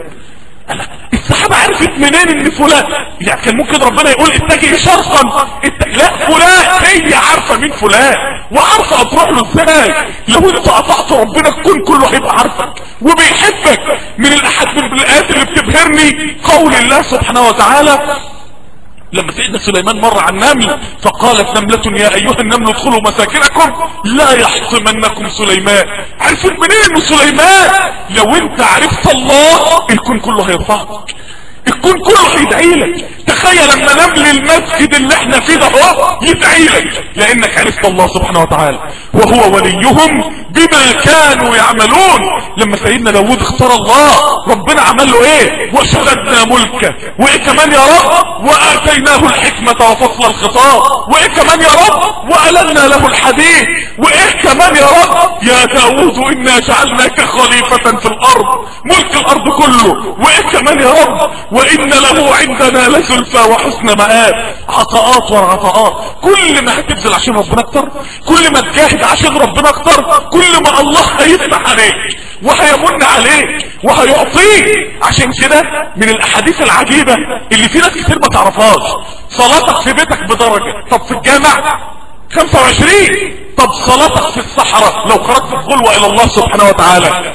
السحابة عرفت منين ان فلان؟ يعني كان ممكن ربنا يقول اتجه شرقا اتجه. لا، فلان هي عارفة مين فلان وعارفة هتروح له ازاي. لو انت قطعت ربنا الكون كله هيبقى عارفك وبيحبك. من الاحد من الايات اللي بتبهرني قول الله سبحانه وتعالى لما سيدنا سليمان مر على النمل فقالت نملة يا ايها النمل ادخلوا مساكنكم لا يحطمنكم سليمان. عرفت منين سليمان؟ لو انت عرفت الله الكون كله هيرفعك، الكون كله هيدعي لك. تخيل لما نمل المسجد اللي احنا فيه ده هو يدعي لك لانك عرفت الله سبحانه وتعالى. وهو وليهم بما كانوا يعملون. لما سيدنا داود اختار الله ربنا عمل له ايه؟ وشددنا ملكه، وايه كمان يا رب؟ واتيناه الحكمة وفصل الخطاب، وايه كمان يا رب؟ والنا له الحديد، وايه كمان يا رب؟ يا داود انا جعلناك خليفة في الارض، ملك الارض كله، وايه كمان يا رب؟ وان له عندنا لزلفى وحسن مآب. عطاءات ورا عطاءات. كل ما هتبذل عشان ربنا اكتر، كل ما تجاهد عشان ربنا اكتر، كل ما الله هيفتح عليك وهيمن عليك وهيعطيك. عشان كده من الاحاديث العجيبة اللي في ناس كتير ما تعرفهاش، صلاتك في بيتك بدرجة، طب في الجامع خمسة وعشرين، طب صلاتك في الصحراء لو خرجت في خلوة الى الله سبحانه وتعالى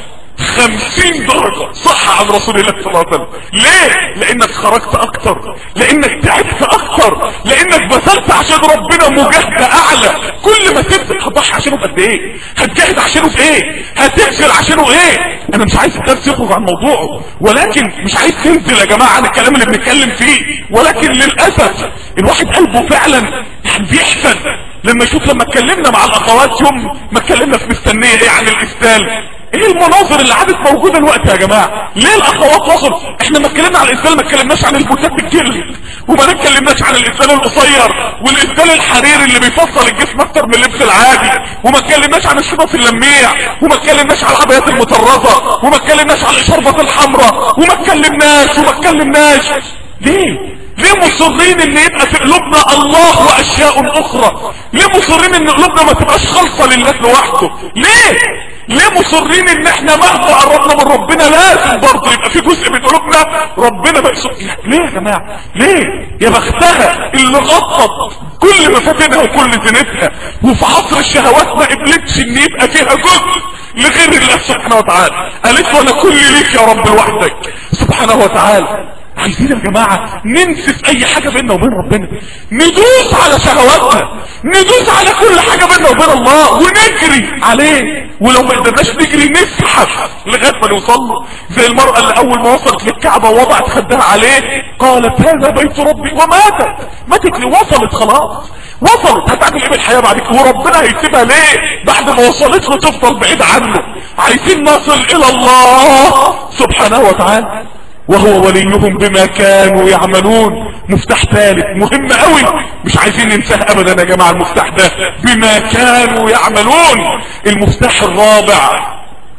خمسين درجة صح عن رسول الله صلى الله عليه وسلم. ليه؟ لانك خرجت اكتر، لانك تعبت اكتر، لانك بذلت عشان ربنا مجاهدة اعلى. كل ما تبذل هتضحي عشانه بقد ايه؟ هتجاهد عشانه في ايه؟ هتبذل عشانه ايه؟ انا مش عايز الدرس يخرج عن موضوعه، ولكن مش عايز تنزل يا جماعة عن الكلام اللي بنتكلم فيه، ولكن للاسف الواحد قلبه فعلا يعني بيحزن لما يشوف. لما اتكلمنا مع الاخوات يوم ما اتكلمنا في مستنية ايه عن الاسلام، ايه المناظر اللي عادت موجودة الوقت يا جماعة؟ ليه الاخوات وصل؟ احنا ما اتكلمنا عن الاسلام، ما اتكلمناش عن البوتات الجلد، وما اتكلمناش عن الاسلام القصير والاسلام الحريري اللي بيفصل الجسم اكتر من اللبس العادي، وما اتكلمناش عن الشنط اللميع، وما اتكلمناش عن العبايات المطرزة، وما اتكلمناش عن الاشاربات الحمراء، وما اتكلمناش وما اتكلمناش. ليه؟ ليه مصرين ان يبقى في قلوبنا الله واشياء اخرى؟ ليه مصرين ان قلوبنا ما تبقاش خالصة لله لوحده؟ ليه؟ ليه مصرين ان احنا مهما قربنا من ربنا لازم برضه يبقى في جزء من قلوبنا ربنا بقى؟ ليه يا جماعة؟ ليه؟ يا بختها اللي غطت كل مفاتنها وكل زينتها، وفي عصر الشهوات ما قبلتش ان يبقى فيها جزء لغير الله سبحانه وتعالى. قالت وانا كل ليك يا رب لوحدك سبحانه وتعالى. عايزين يا جماعة ننسف اي حاجة بيننا وبين ربنا، ندوس على شهواتنا، ندوس على كل حاجة بيننا وبين الله ونجري عليه، ولو ما قدرناش نجري نزحف لغاية ما نوصل له. زي المرأة اللي اول ما وصلت للكعبة ووضعت خدها عليه قالت هذا بيت ربي، وماتت. ماتت ليه؟ وصلت خلاص، وصلت. هتعمل ايه بالحياة بعد كده؟ وربنا هيسيبها ليه بعد ما وصلت له تفضل بعيد عنه؟ عايزين نصل الى الله سبحانه وتعالى وهو وليهم بما كانوا يعملون. مفتاح ثالث مهم قوي مش عايزين ننساه ابدا يا جماعة، المفتاح ده بما كانوا يعملون. المفتاح الرابع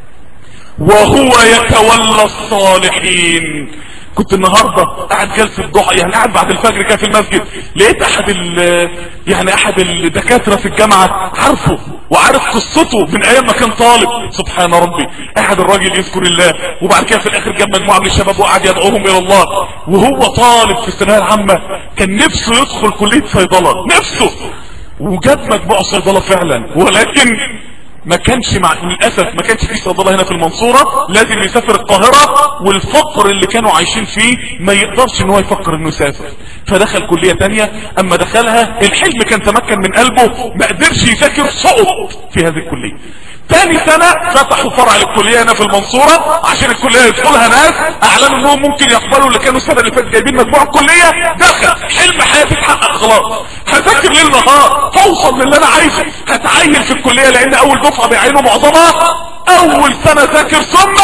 وهو يتولى الصالحين. كنت النهاردة قاعد جلسة ضحى، يعني قاعد بعد الفجر كده في المسجد، لقيت احد ال يعني احد الدكاترة في الجامعة عارفه وعارف قصته من ايام ما كان طالب. سبحان ربي، قاعد الراجل يذكر الله، وبعد كده في الاخر جاب مجموعة من الشباب وقعد يدعوهم الى الله، وهو طالب في الثانوية العامة كان نفسه يدخل كلية صيدلة، نفسه، وجاب مجموعة صيدلة فعلا، ولكن ما كانش مع للاسف ما كانش في صيدله هنا في المنصوره، لازم يسافر القاهره، والفقر اللي كانوا عايشين فيه ما يقدرش ان هو يفكر انه يسافر، فدخل كليه تانية. اما دخلها الحلم كان تمكن من قلبه، ما قدرش يذاكر، سقط في هذه الكليه. تاني سنة فتحوا فرع للكلية هنا في المنصورة عشان الكلية يدخلها ناس، اعلنوا انهم ممكن يقبلوا اللي كانوا السنة اللي فاتت جايبين مجموعة الكلية. دخل حلم حياتي اتحقق خلاص، هذاكر ليل نهار هوصل للي انا عايزه، هتعين في الكلية لان اول دفعة بيعينوا معظمها اول سنة ذاكر ثم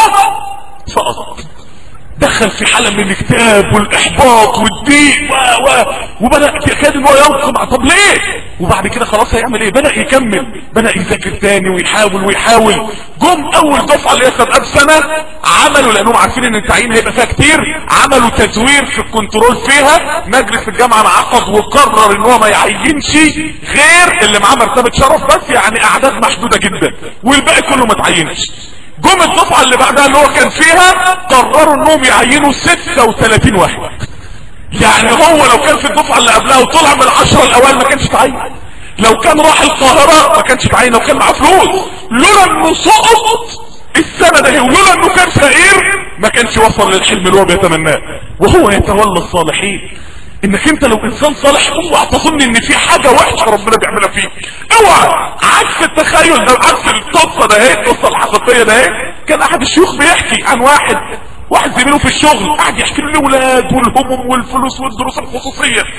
سقط. دخل في حالة من الاكتئاب والاحباط والضيق و و وبدأ يكاد ان هو ينقم. طب ليه؟ وبعد كده خلاص هيعمل ايه؟ بدأ يكمل، بدأ يذاكر تاني ويحاول ويحاول. جم اول دفعة اللي هي سابقة بسنة عملوا، لانهم عارفين ان التعيين هيبقى فيها كتير، عملوا تزوير في الكنترول فيها. مجلس الجامعة انعقد وقرر ان هو ما يعينش غير اللي معاه مرتبة شرف بس، يعني اعداد محدودة جدا، والباقي كله ما تعينش. جم الدفعة اللي بعدها اللي هو كان فيها قرروا انهم يعينوا ستة وثلاثين واحد، يعني هو لو كان في الدفعة اللي قبلها وطلع من العشرة الاوائل ما كانش تعين، لو كان راح القاهرة ما كانش تعين، لو كان معاه فلوس. لولا انه سقط السنة ده ولولا انه كان فقير ما كانش وصل للحلم اللي هو بيتمناه. وهو يتولى الصالحين. انك انت لو انسان صالح اوعى تظن ان في حاجة وحشة ربنا بيعملها فيك، اوعى. عكس التخيل ده، عكس القصة ده، هي القصة الحقيقية ده. هي كان احد الشيوخ بيحكي عن واحد واحد زميله في الشغل قاعد يحكي له الاولاد والهموم والفلوس والدروس الخصوصية،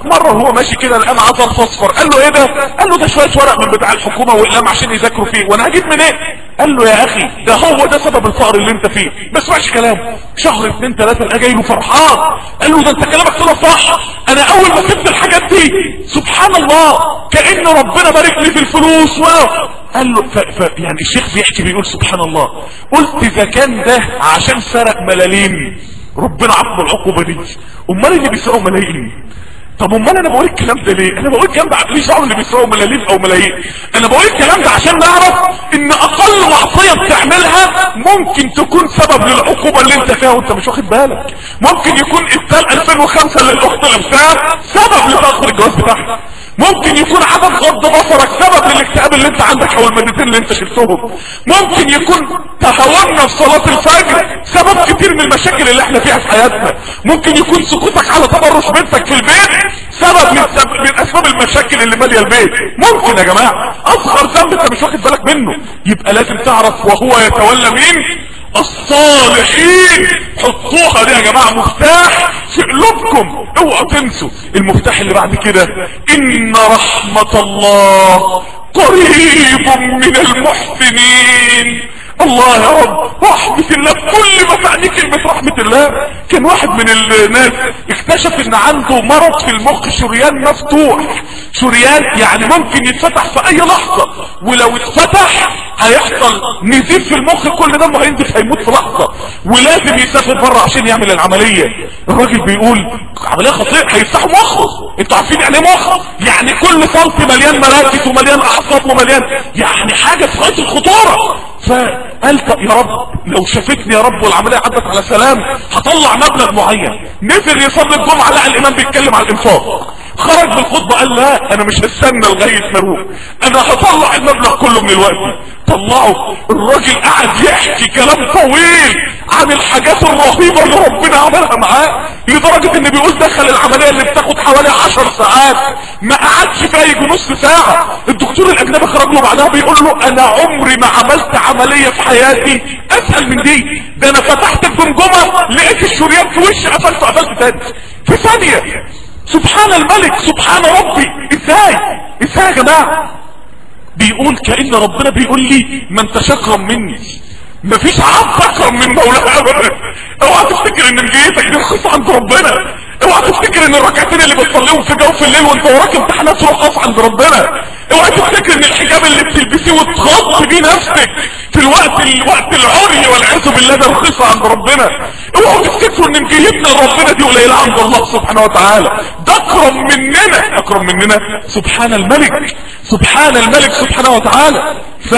مرة هو ماشي كده لقى معاه ظرف اصفر، قال له ايه ده؟ قال له ده شوية ورق من بتاع الحكومة واقلام عشان يذاكروا فيه، وانا هجيب منين؟ إيه؟ قال له يا اخي ده هو ده سبب الفقر اللي انت فيه. ما اسمعش كلامه. شهر اتنين تلاتة لقى جاي له فرحان، قال له ده انت كلامك طلع صح، انا اول ما سبت الحاجات دي سبحان الله كأن ربنا بارك لي في الفلوس و قال له ف... ف... يعني الشيخ بيحكي بيقول سبحان الله، قلت اذا كان ده عشان سرق ملاليم ربنا عاقبه العقوبه دي، امال اللي بيسرقوا ملايين؟ طب امال انا بقول الكلام ده ليه؟ انا بقول الكلام ده ماليش دعوه اللي بيسرقوا ملاليم او ملايين، انا بقول الكلام ده عشان نعرف ان اقل معصيه بتعملها ممكن تكون سبب للعقوبه اللي انت فيها وانت مش واخد بالك. ممكن يكون ابتال ألفين وخمسة اللي الاخت لابساه سبب لتاخر الجواز بتاعها، ممكن يكون عدم غض بصرك سبب للاكتئاب اللي انت عندك او المادتين اللي انت شلتهم، ممكن يكون تهاوننا في صلاة الفجر سبب كتير من المشاكل اللي احنا فيها في حياتنا، ممكن يكون سكوتك على تبرش بنتك في البيت سبب من, سبب من اسباب المشاكل اللي ماليه البيت. ممكن يا جماعة اصغر ذنب انت مش واخد بالك منه. يبقى لازم تعرف وهو يتولى مين؟ الصالحين. حطوها دي يا جماعة مفتاح في قلوبكم، اوعوا تنسوا المفتاح اللي بعد كده، ان رحمة الله قريب من المحسنين. الله يا رب، رحمة الله بكل ما تعني كلمة رحمة الله. كان واحد من الناس اكتشف ان عنده مرض في المخ، شريان مفتوح. شريان يعني ممكن يتفتح في اي لحظة، ولو اتفتح هيحصل نزيف في المخ، كل دمه هينزف هيموت في لحظة، ولازم يسافر بره عشان يعمل العملية. الراجل بيقول عملية خطيرة، هيفتحوا مخه. انتوا عارفين يعني ايه مخ؟ يعني كل سنتي مليان مراكز ومليان اعصاب ومليان يعني حاجة في غاية الخطورة. فقال يا رب لو شافتني يا رب والعملية عدت على سلام هطلع مبلغ معين. نزل يصلي الجمعة لقى الامام بيتكلم على الانفاق، خرج بالخطبة قال لا انا مش هستنى لغاية ما اروح، انا هطلع المبلغ كله من الوقت. طلعه. الراجل قعد يحكي كلام طويل عن الحاجات الرهيبة اللي ربنا عملها معاه، لدرجة ان بيقول دخل العملية اللي بتاخد حوالي عشر ساعات ما قعدش فيها يجي نص ساعة. الدكتور الاجنبي خرج له بعدها بيقول له انا عمري ما عملت عملية في حياتي اسهل من دي، ده انا فتحت الجمجمة لقيت الشريان في وشي قفلت قفلت تاني في ثانية. سبحان الملك، سبحان ربي. ازاي ازاي يا جماعة؟ بيقول كأن ربنا بيقول لي ما انتش اكرم مني، مفيش عبد اكرم من مولاه ابدا. اوعى تفتكر ان مجيتك دي رخيصة عند ربنا، اوعى تفتكر ان الركعتين اللي بتصليهم في جوف الليل وانت وراك امتحانات رخاص عند ربنا، اوعى تفتكر ان الحجاب اللي بتلبسيه وتغطي بيه نفسك في الوقت الوقت العري والعياذ بالله ده رخيصة عند ربنا. اوعوا تفتكروا ان مجيتنا لربنا دي قليلة عند الله سبحانه وتعالى، ده اكرم مننا اكرم مننا. سبحان الملك، سبحان الملك سبحانه وتعالى. ف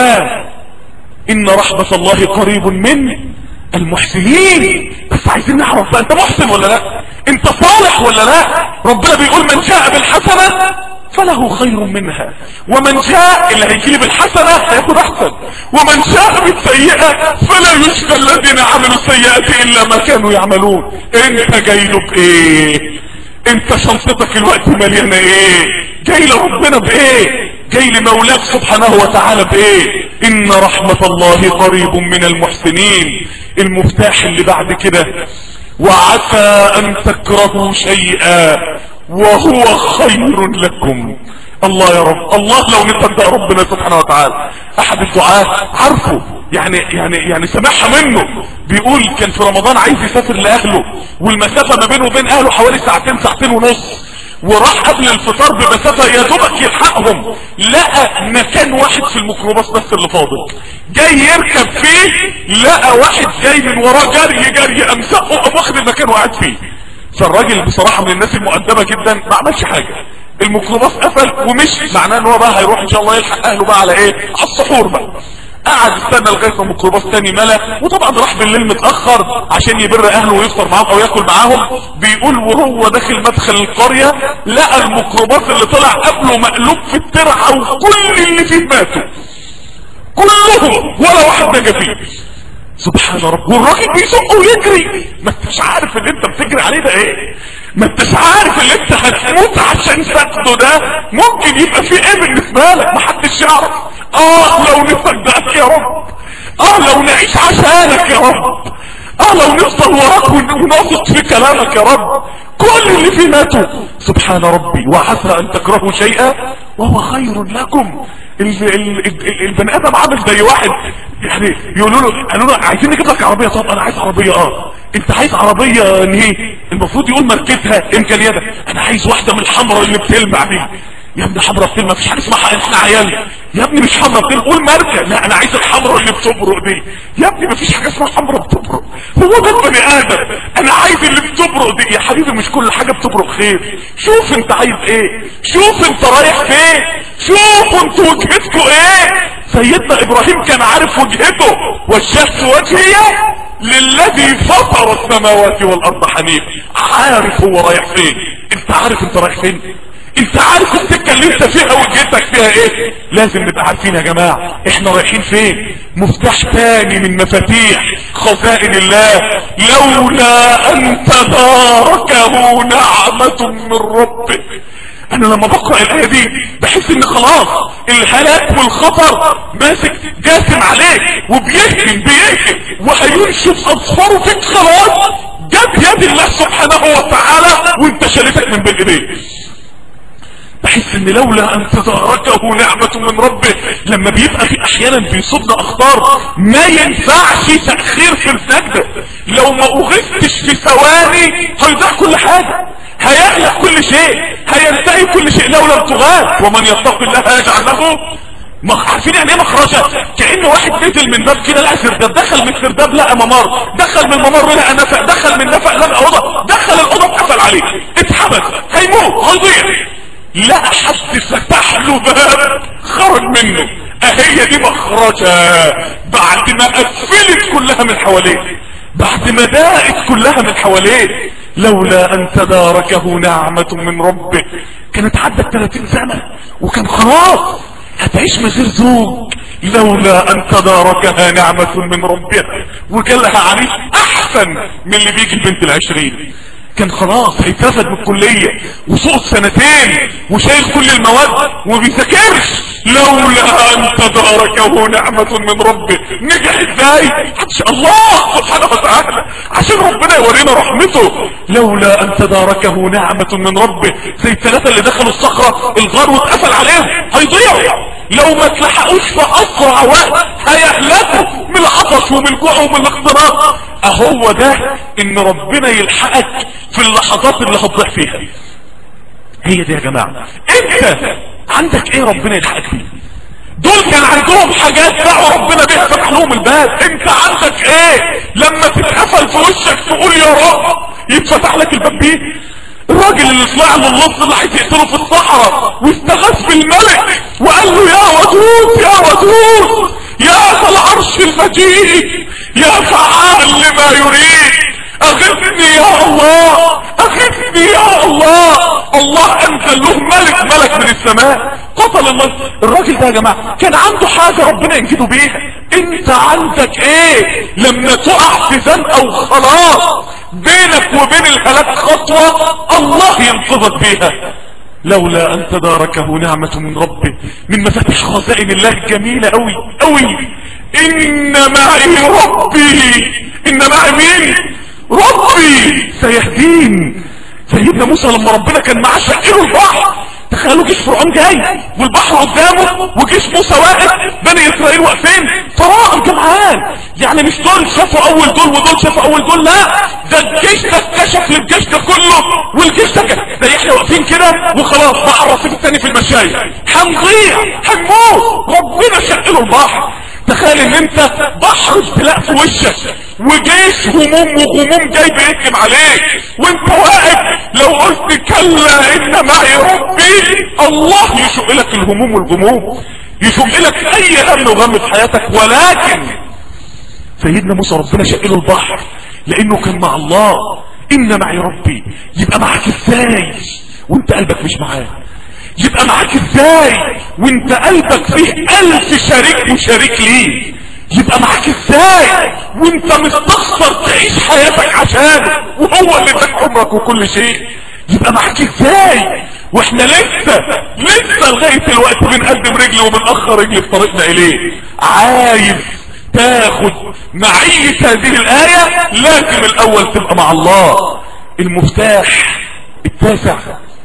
ان رحمة الله قريب من المحسنين. بس عايزين نعرف بقى انت محسن ولا لا، انت صالح ولا لا. ربنا بيقول من جاء بالحسنة فله خير منها، ومن جاء اللي هيجي بالحسنة هياخد احسن، ومن جاء بالسيئة فلا يشفى الذين عملوا السيئات الا ما كانوا يعملون. انت جاي له بايه؟ انت شنطتك الوقت مليانة ايه؟ جاي لربنا بايه؟ جاي لمولاك سبحانه وتعالى بايه؟ ان رحمة الله قريب من المحسنين. المفتاح اللي بعد كده، وعسى ان تكرهوا شيئا وهو خير لكم. الله يا رب، الله لو نصدق ربنا سبحانه وتعالى. احد الدعاة عارفه يعني يعني يعني سمعها منه، بيقول كان في رمضان عايز يسافر لاهله، والمسافة ما بينه وبين اهله حوالي ساعتين ساعتين ونص، وراح قبل الفطار بمسافة يا دوبك يلحقهم، لقى مكان واحد في الميكروباص بس اللي فاضل، جاي يركب فيه لقى واحد جاي من وراه جري جري امسكه قام واخد المكان وقعد فيه. فالراجل بصراحة من الناس المؤدبة جدا ما عملش حاجة، الميكروباص قفل ومشي، معناه ان هو بقى هيروح ان شاء الله يلحق اهله بقى على ايه؟ على السحور بقى. قعد استنى لغايه ما الميكروباص تاني ملا، وطبعا راح بالليل متاخر عشان يبر اهله ويفطر معاهم او ياكل معاهم. بيقول وهو داخل مدخل القريه لقى الميكروباص اللي طلع قبله مقلوب في الترعه وكل اللي فيه ماتوا كلهم ولا واحد نجا فيه. سبحان رب. والراجل بيسوق ويجري، ما انتش عارف اللي انت بتجري عليه ده ايه، ما انتش عارف اللي انت هتموت عشان تاخده ده ممكن يبقى فيه ايه بالنسبه لك، ما حدش يعرف. اه لو نصدقك يا رب، اه لو نعيش عشانك يا رب، اه لو نفضل وراك ونثق في كلامك يا رب. كل اللي فيه ماتوا. سبحان ربي وعسى ان تكرهوا شيئا وهو خير لكم. ال ال ال البني ادم عامل زي واحد يعني يقولوا له قالوا له عايزين نجيب لك عربيه. طب انا عايز عربيه. اه انت عايز عربيه ان ايه؟ المفروض يقول ماركتها امكانياتها. انا عايز واحده من الحمراء اللي بتلمع دي. يا ابني حمراء بتلمع مفيش حاجه اسمها احنا عيال. يا ابني مش حمراء بتلمع قول ماركه. لا انا عايز الحمراء اللي بتبرق دي. يا ابني مفيش حاجه اسمها حمراء بتبرق. هو ده البني ادم. انا عايز اللي بتبرق دي. يا حبيبي مش كل حاجه بتبرق خير. شوف انت عايز ايه. شوف انت رايح فين. شوفوا انتوا وجهتكم ايه. سيدنا ابراهيم كان عارف وجهته. وجهت وجهي للذي فطر السماوات والارض حنيفا. عارف هو رايح فين. انت عارف انت رايح فين. انت عارف السكه اللي انت فيها وجهتك فيها ايه. لازم نبقى عارفين يا جماعه احنا رايحين فين. مفتاح تاني من مفاتيح خزائن الله. لولا ان تداركه نعمه من ربه. انا لما بقرأ الايه دي بحس ان خلاص الهلاك والخطر ماسك جاسم عليك وبيهجم بيهجم وهينشف اظفاره فيك. خلاص جت يد الله سبحانه وتعالى وانت شالتك من بين ايديك. بحس ان لولا ان تداركه نعمة من ربه. لما بيبقى في احيانا بيصيبنا اخطار ما ينفعش تأخير في السجدة. لو ما اغثتش في ثواني هيضيع كل حاجة. هيهلك كل شيء. هينتهي كل شيء لو لم تغاث. ومن يتق الله يجعل له مخ... عارفين يعني ايه مخرجة؟ كأن واحد نزل من باب كده لقى سرداب. دخل من السرداب لقى ممر. دخل من الممر لقى نفق. دخل من نفق لقى اوضه. دخل الاوضه اتقفل عليه. اتحبس. هيموت هيضيع. لا حد فتح له باب خرج منه. اهي دي مخرجة بعد ما قفلت كلها من حواليه. بعد ما ضاقت كلها من حواليه. لولا ان تداركه نعمة من ربه. كانت عدت ثلاثين سنة وكان خلاص هتعيش من غير زوج. لولا ان تداركها نعمة من ربها وجالها عريس احسن من اللي بيجي البنت العشرين. كان خلاص هيترفد من الكلية وسقط سنتين وشايل كل المواد وبيذاكرش. لولا ان تداركه نعمة من ربه. نجح ازاي؟ الله سبحانه وتعالى عشان ربنا يورينا رحمته. لولا ان تداركه نعمة من ربه. زي الثلاثة اللي دخلوا الصخرة الغار واتقفل عليهم هيضيعوا. لو ما تلحقوش في اسرع وقت هيهلكوا من العطش ومن الجوع ومن الاختراق. اهو ده ان ربنا يلحقك في اللحظات اللي هتضيع فيها. هي دي يا جماعة. انت عندك ايه ربنا يلحقك فيه؟ دول كان عندهم حاجات دعوا ربنا بيها فتح لهم الباب. انت عندك ايه لما تتقفل في وشك تقول يا رب يتفتح لك الباب بيه؟ الراجل اللي طلع له النص اللي عايز يقتله في الصحراء واستغاث بالملك وقال له يا ودود يا ودود يا ذا العرش المجيد يا فعال لما يريد اغثني يا الله اغثني يا الله. الله انزل له ملك ملك من السماء قتل الملك. الراجل ده يا جماعة كان عنده حاجة ربنا ينجده بيها. انت عندك ايه لما تقع في زنقة وخلاص بينك وبين الهلاك خطوة الله ينقذك بيها. لولا ان تداركه نعمة من ربه. من مفاتيح خزائن الله الجميلة اوي اوي. ان معي ربي. ان معي مين؟ ربي سيهدين. سيدنا موسى لما ربنا كان معاه شقله البحر. تخيلوا جيش فرعون جاي والبحر قدامه وجيش موسى واقف. بني اسرائيل واقفين فراغ جمعان. يعني مش دول شافوا اول دول ودول شافوا اول دول. لا ده الجيش ده اتكشف للجيش ده كله. والجيش ده ده احنا واقفين كده وخلاص بقى الرصيف الثاني في المشاية هنضيع هنموت. ربنا شقله البحر. تخيل ان انت بحر ابتلاء في وشك وجيش هموم وغموم جاي بيهجم عليك وانت واقف. لو قلت كلا ان معي ربي الله يشق لك الهموم والغموم. يشق لك اي هم وغم في حياتك. ولكن سيدنا موسى ربنا شق له البحر لانه كان مع الله. ان معي ربي. يبقى معك ازاي وانت قلبك مش معاه؟ يبقى معاك ازاي وانت قلبك فيه الف شريك وشريك ليه؟ يبقى معاك ازاي وانت مستخسر تعيش حياتك عشانه وهو اللي اداك عمرك وكل شيء؟ يبقى معاك ازاي واحنا لسه لسه لغايه الوقت بنقدم رجل وبنأخر رجل في طريقنا اليه؟ عايز تاخد معية هذه الآية لازم الاول تبقى مع الله. المفتاح التاسع،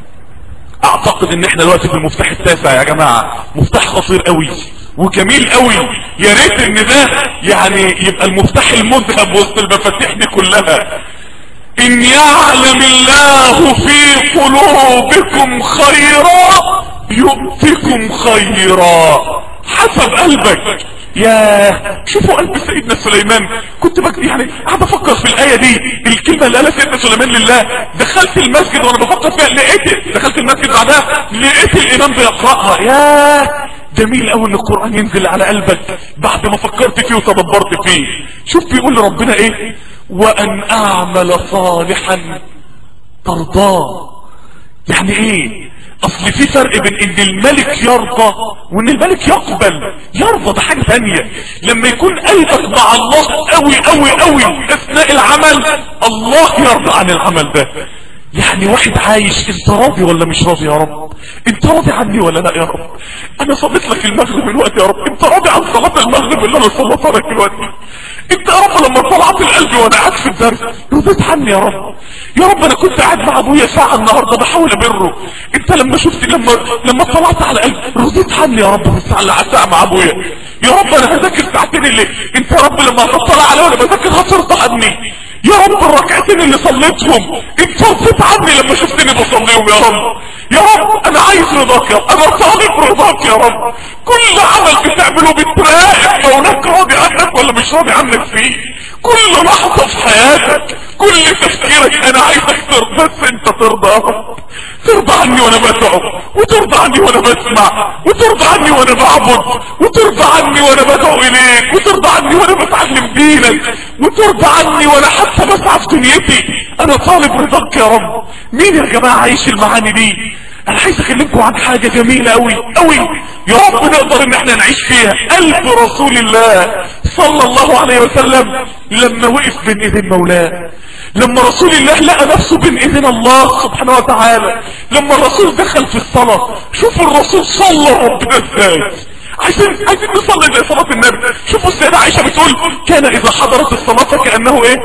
اعتقد ان احنا دلوقتي في المفتاح التاسع يا جماعة، مفتاح خطير قوي وجميل قوي. يا ريت ان ده يعني يبقى المفتاح المذهب وسط المفاتيح دي كلها. ان يعلم الله في قلوبكم خيرا يؤتكم خيرا حسب قلبك. يا شوفوا قلب سيدنا سليمان. كنت بك يعني قاعد افكر في الايه دي، الكلمه اللي قالها سيدنا سليمان لله. دخلت المسجد وانا بفكر فيها لقيت، دخلت المسجد بعدها لقيت الامام بيقراها. يا جميل قوي ان القران ينزل على قلبك بعد ما فكرت فيه وتدبرت فيه. شوف بيقول لربنا ايه، وان اعمل صالحا ترضاه. يعني ايه؟ اصل في فرق بين ان الملك يرضى وان الملك يقبل. يرضى ده حاجة ثانية. لما يكون قلبك مع الله قوي قوي قوي اثناء العمل، الله يرضى عن العمل ده. يعني واحد عايش، انت راضي ولا مش راضي يا رب؟ انت راضي عني ولا لا يا رب؟ انا صليت لك المغرب الوقت يا رب، انت راضي عن صلاة المغرب اللي انا صليتها لك الوقت؟ انت يا رب لما طلعت القلب وانا قاعد في الدرس رضيت عني يا رب؟ يا رب انا كنت قاعد مع ابويا ساعة النهاردة بحاول ابره، انت لما شفت لما لما طلعت على قلبي رضيت عني يا رب في الساعة ساعة مع ابويا؟ يا رب انا هذاكر ساعتين اللي انت يا رب لما هتطلع علي وانا بذاكر هترضى عني؟ يا رب الركعتين اللي صليتهم انت رضيت عني لما شفتني بصليهم يا رب؟ يا رب انا عايز رضاك يا رب، انا طالب رضاك يا رب. كل عمل بتعمله بتراقب مولاك راضي عنك ولا مش راضي عنك فيه. كل لحظة في حياتك، كل تفكيرك انا عايزك ترضى، بس انت ترضى يا رب. ترضى عني وانا بدعو، وترضى عني وانا بسمع، وترضى عني وانا بعبد، وترضى عني وانا بدعو اليك، وترضى عني وانا بتعلم دينك، وترضى عني وانا حتى بسعى في دنيتي. انا طالب رضاك يا رب. مين يا جماعة عايش المعاني دي؟ انا عايز اكلمكم عن حاجة جميلة قوي قوي يا رب نقدر ان احنا نعيش فيها. قلب رسول الله صلى الله عليه وسلم لما وقف بين ايدين مولاه، لما رسول الله لقى نفسه بين ايدين الله سبحانه وتعالى، لما الرسول دخل في الصلاة. شوفوا الرسول صلى ربنا ازاي. عايزين عايزين نصلي زي صلاة النبي. شوفوا السيدة عائشة بتقول كان اذا حضرت الصلاة فكأنه ايه؟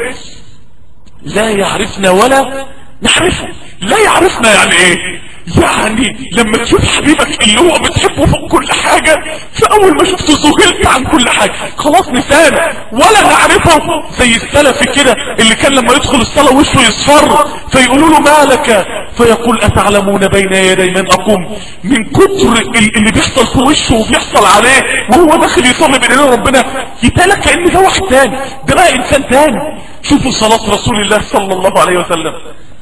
لا يعرفنا ولا نعرفه. لا يعرفنا يعني ايه؟ يعني لما تشوف حبيبك اللي هو بتحبه فوق كل حاجة، فاول ما شفته ذهلت عن كل حاجة، خلاص نسانا ولا نعرفه. زي السلفي كده اللي كان لما يدخل الصلاة وشه يصفر فيقولوا له مالك، فيقول اتعلمون بين يدي من اقوم. من كتر اللي بيحصل في وشه وبيحصل عليه وهو داخل يصلي بين يدي ربنا يتقالك كأن ده واحد تاني، ده بقى انسان تاني. شوفوا صلاة رسول الله صلى الله عليه وسلم.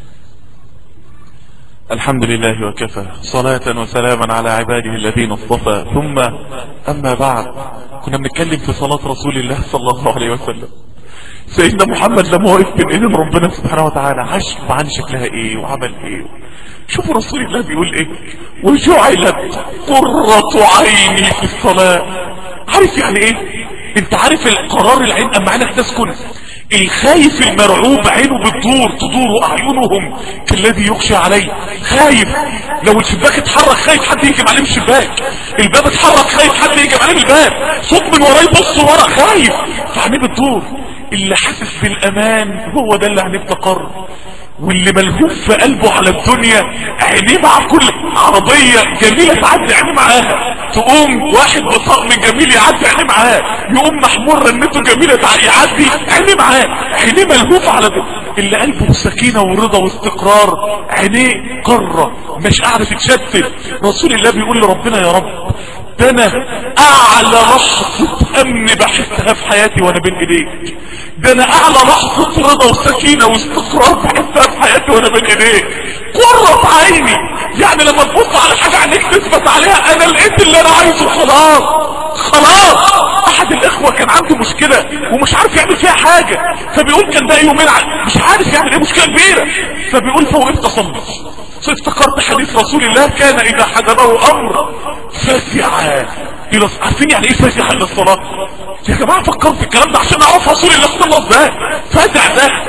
الحمد لله وكفى، صلاة وسلاما على عباده الذين اصطفى، ثم اما بعد. كنا بنتكلم في صلاة رسول الله صلى الله عليه وسلم. سيدنا محمد لما وقف بين ايدين ربنا سبحانه وتعالى عاش عن شكلها ايه وعمل ايه. شوفوا رسول الله بيقول ايه، وجعلت قرة عيني في الصلاة. عارف يعني ايه؟ انت عارف القرار العين اما عينك تسكن؟ الخايف المرعوب عينه بتدور، تدور اعينهم كالذي يخشى عليه. خايف لو الشباك اتحرك خايف حد يجي عليه من الشباك، الباب اتحرك خايف حد يجي عليه من الباب، صوت من وراه يبص ورا خايف، فعينيه بتدور. اللي حاسس بالامان هو ده اللي عينيه بتقر. واللي ملهوف في قلبه على الدنيا عينيه مع كل عربية جميلة تعدي عينيه معاها، تقوم واحد بطقم جميل يعدي عينيه معاه، يقوم محمور رنته جميلة يعدي عينيه معاه. عينيه ملهوف على ده. اللي قلبه سكينة ورضا واستقرار عينيه قرة مش قاعدة تتشتت. رسول الله بيقول لربنا يا رب ده انا اعلى لحظة امن بحسها في حياتي وانا بين ايديك، ده انا اعلى لحظة رضا وسكينة واستقرار بحسها في حياتي وانا بين ايديك. قرة عيني يعني لما تبص على حاجة عينيك تثبت عليها انا لقيت اللي انا عايزه خلاص خلاص. احد الاخوة كان عنده مشكلة ومش عارف يعمل فيها حاجة، فبيقول كان ده يومين مش عارف يعمل ايه، مشكلة كبيرة، فبيقول فوقفت اصلي فافتكرت حديث رسول الله كان اذا حضره امر فزع الى. عارفين يعني ايه فزع الى الصلاة؟ يا جماعة فكرت في الكلام ده عشان اعرف رسول الله صلى الله عليه وسلم ازاي. فزع ده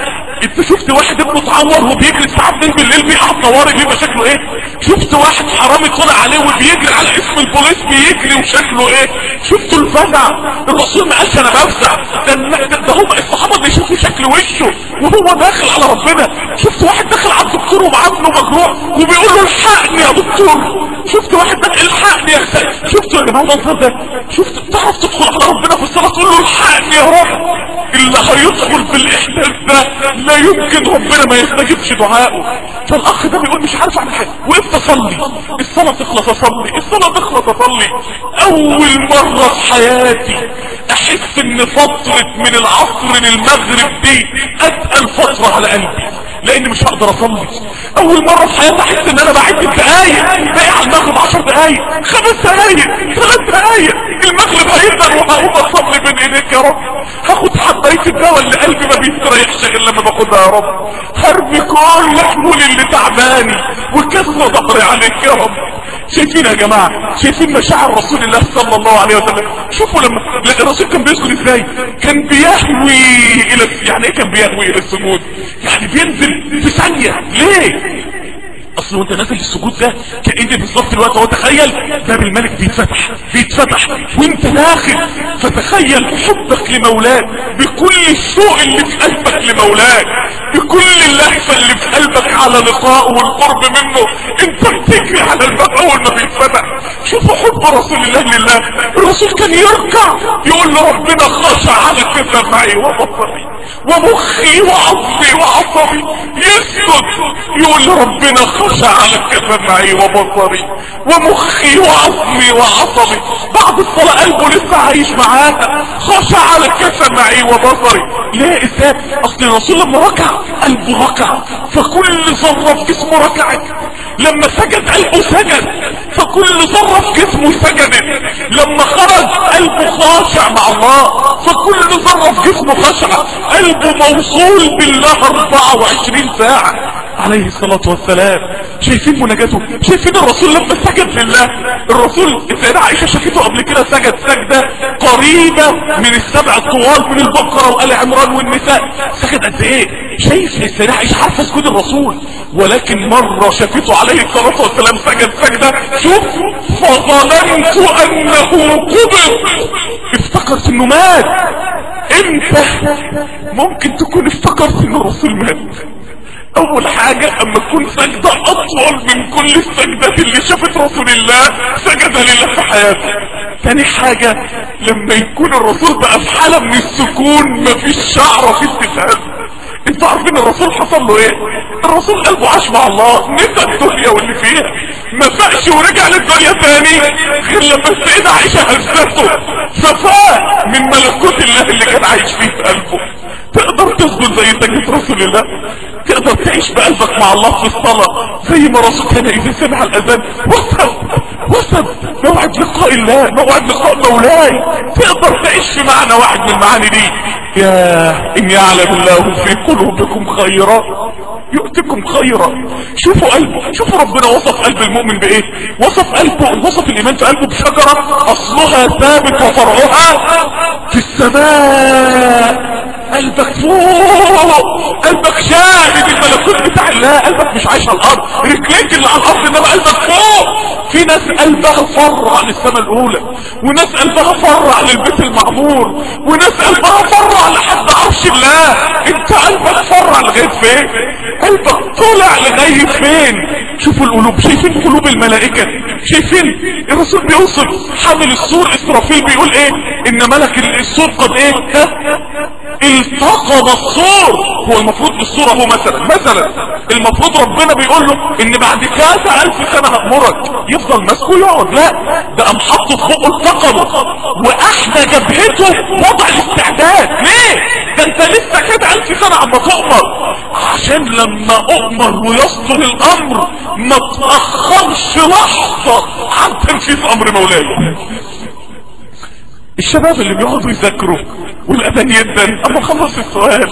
انت شفت واحد ابنه اتعور وبيجري الساعه اتنين بالليل بيقع طوارئ بيبقى شكله ايه؟ شفت واحد حرامي طلع عليه وبيجري على اسم البوليس بيجري وشكله ايه؟ شفتوا الفزع؟ الرسول ما قالش انا بفزع، ده ده هم الصحابه بيشوفوا شكل وشه وهو داخل على ربنا. شفت واحد داخل على الدكتور ومعاه ابنه مجروح وبيقول له الحقني يا دكتور. شفت واحد داخل الحقني يا سيد. شفتوا يا جماعه المنظر ده؟ شفت تعرف تدخل على ربنا في الصلاه تقول له الحقني يا رب؟ اللي هيدخل في الاحساس ده لا يمكن ربنا ما يستجيبش دعائه. فالاخ ده بيقول مش عارف اعمل حاجه، وقفت اصلي، الصلاه تخلص اصلي، الصلاه تخلص اصلي. اول مره في حياتي احس ان فتره من العصر للمغرب دي اتقل فتره على قلبي، لاني مش هقدر اصلي. اول مره في حياتي احس ان انا بعد الدقايق، باقي على المغرب عشر دقايق، خمس دقايق، ثلاث دقايق، المغرب هيبدا وهقوم اصلي بين ايديك يا رب. هاخد حبايه الدواء اللي قلبي ما بيستريحش غير لما باخدها يا رب. هرمي كل حمولي اللي تعباني وكسر ظهري عليك يا رب. شايفين يا جماعه؟ شايفين مشاعر رسول الله صلى الله عليه وسلم؟ شوفوا لما الرسول كان بيسجد ازاي؟ كان بيهوي الى، يعني ايه كان بيهوي الى السجود؟ يعني بينزل في ثانيه. ليه؟ اصل وانت نازل السجود ده كأن بالظبط الوقت هو، تخيل باب الملك بيتفتح بيتفتح وانت داخل، فتخيل حبك لمولاك بكل الشوق اللي في قلبك لمولاك، بكل اللهفه اللي في قلبك على لقائه والقرب منه، انت بتجري على الباب اول ما بيتفتح. شوفوا حب رسول الله لله. الرسول كان يركع يقول لربنا خشع على سمعي وبصري ومخي وعصبي وعصبي، يسجد يقول لربنا خشع على سمعي وبصري ومخي وعصبي وعصبي. بعد الصلاة قلبه لسه عايش معاها، خشع على سمعي وبصري. ليه؟ ازاي؟ اصل الرسول لما ركع قلبه ركع، فكل ذرة في جسمه ركعت. لما سجد قلبه سجد، فكل ذرة في جسمه سجدت. لما خرج قلبه خاشع مع الله، فكل ذرة في جسمه خاشعة. قلبه موصول بالله اربعة وعشرين ساعة عليه الصلاة والسلام. شايفين مناجاته؟ شايفين الرسول لما سجد لله؟ الرسول السيدة عائشة شافته قبل كده سجد سجدة قريبة من السبع الطوال من البقرة وآل عمران والنساء. سجد قد ايه؟ شايف السيدة عائشة عارفة سجود الرسول، ولكن مرة شافته عليه الصلاة والسلام سجد سجدة، شوف، فظننت انه قبض، افتكرت انه مات. امتى ممكن تكون افتكرت ان الرسول مات؟ اول حاجة اما تكون سجدة اطول من كل السجدات اللي شافت رسول الله سجدها لله في حياته. تاني حاجة لما يكون الرسول بقى في حالة من السكون مفيش شعرة في استفهام. انتوا عارفين الرسول حصل له ايه؟ الرسول قلبه عاش مع الله، نسى الدنيا واللي فيها، ما فاقش ورجع للدنيا تاني غير لما السيدة عائشة هزته ففاق من ملكوت الله اللي كان عايش فيه في قلبه. تقدر تسجد زي سجدة رسول الله؟ تقدر تعيش بقلبك مع الله في الصلاة زي ما رسول كان اذا سمع الاذان وصل وصل موعد لقاء الله، موعد لقاء مولاي؟ تقدر تعيش في معنى واحد من المعاني دي؟ يا ان يعلم الله في قلوبكم خيرا يؤتكم خيرا. شوفوا قلبه، شوفوا ربنا وصف قلب المؤمن بايه؟ وصف قلبه، وصف الايمان في قلبه بشجرة اصلها ثابت وفرعها في السماء. قلبك فوق، قلبك شاهد الملكوت بتاع الله، قلبك مش عايش على الارض، رجليك اللي على الارض، انما قلبك فوق. في ناس قلبها فرع للسماء الاولى، وناس قلبها فرع للبيت المعمور، وناس قلبها فرع لحد عرش الله. انت قلبك فرع لغاية فين؟ قلبك طلع لغاية فين؟ شوفوا القلوب، شايفين قلوب الملائكة؟ شايفين الرسول بيوصف حامل السور اسرافيل بيقول ايه؟ ان ملك السور قد ايه؟ ها؟ التقم السور. هو المفروض السور اهو مثلا مثلا المفروض ربنا بيقول له ان بعد كذا الف سنة هأمرك، يفضل ماسكه يقعد؟ لا، ده قام حطه في بقه التقمه، واحدى جبهته وضع الاستعداد. ليه؟ ده انت لسه كده الف سنة عما تؤمر، عشان لما اؤمر ويصدر الامر ما تأخرش لحظة عن تنفيذ امر مولاي. الشباب اللي بيقعدوا يذاكروا والاذان يدن اما خلص السؤال،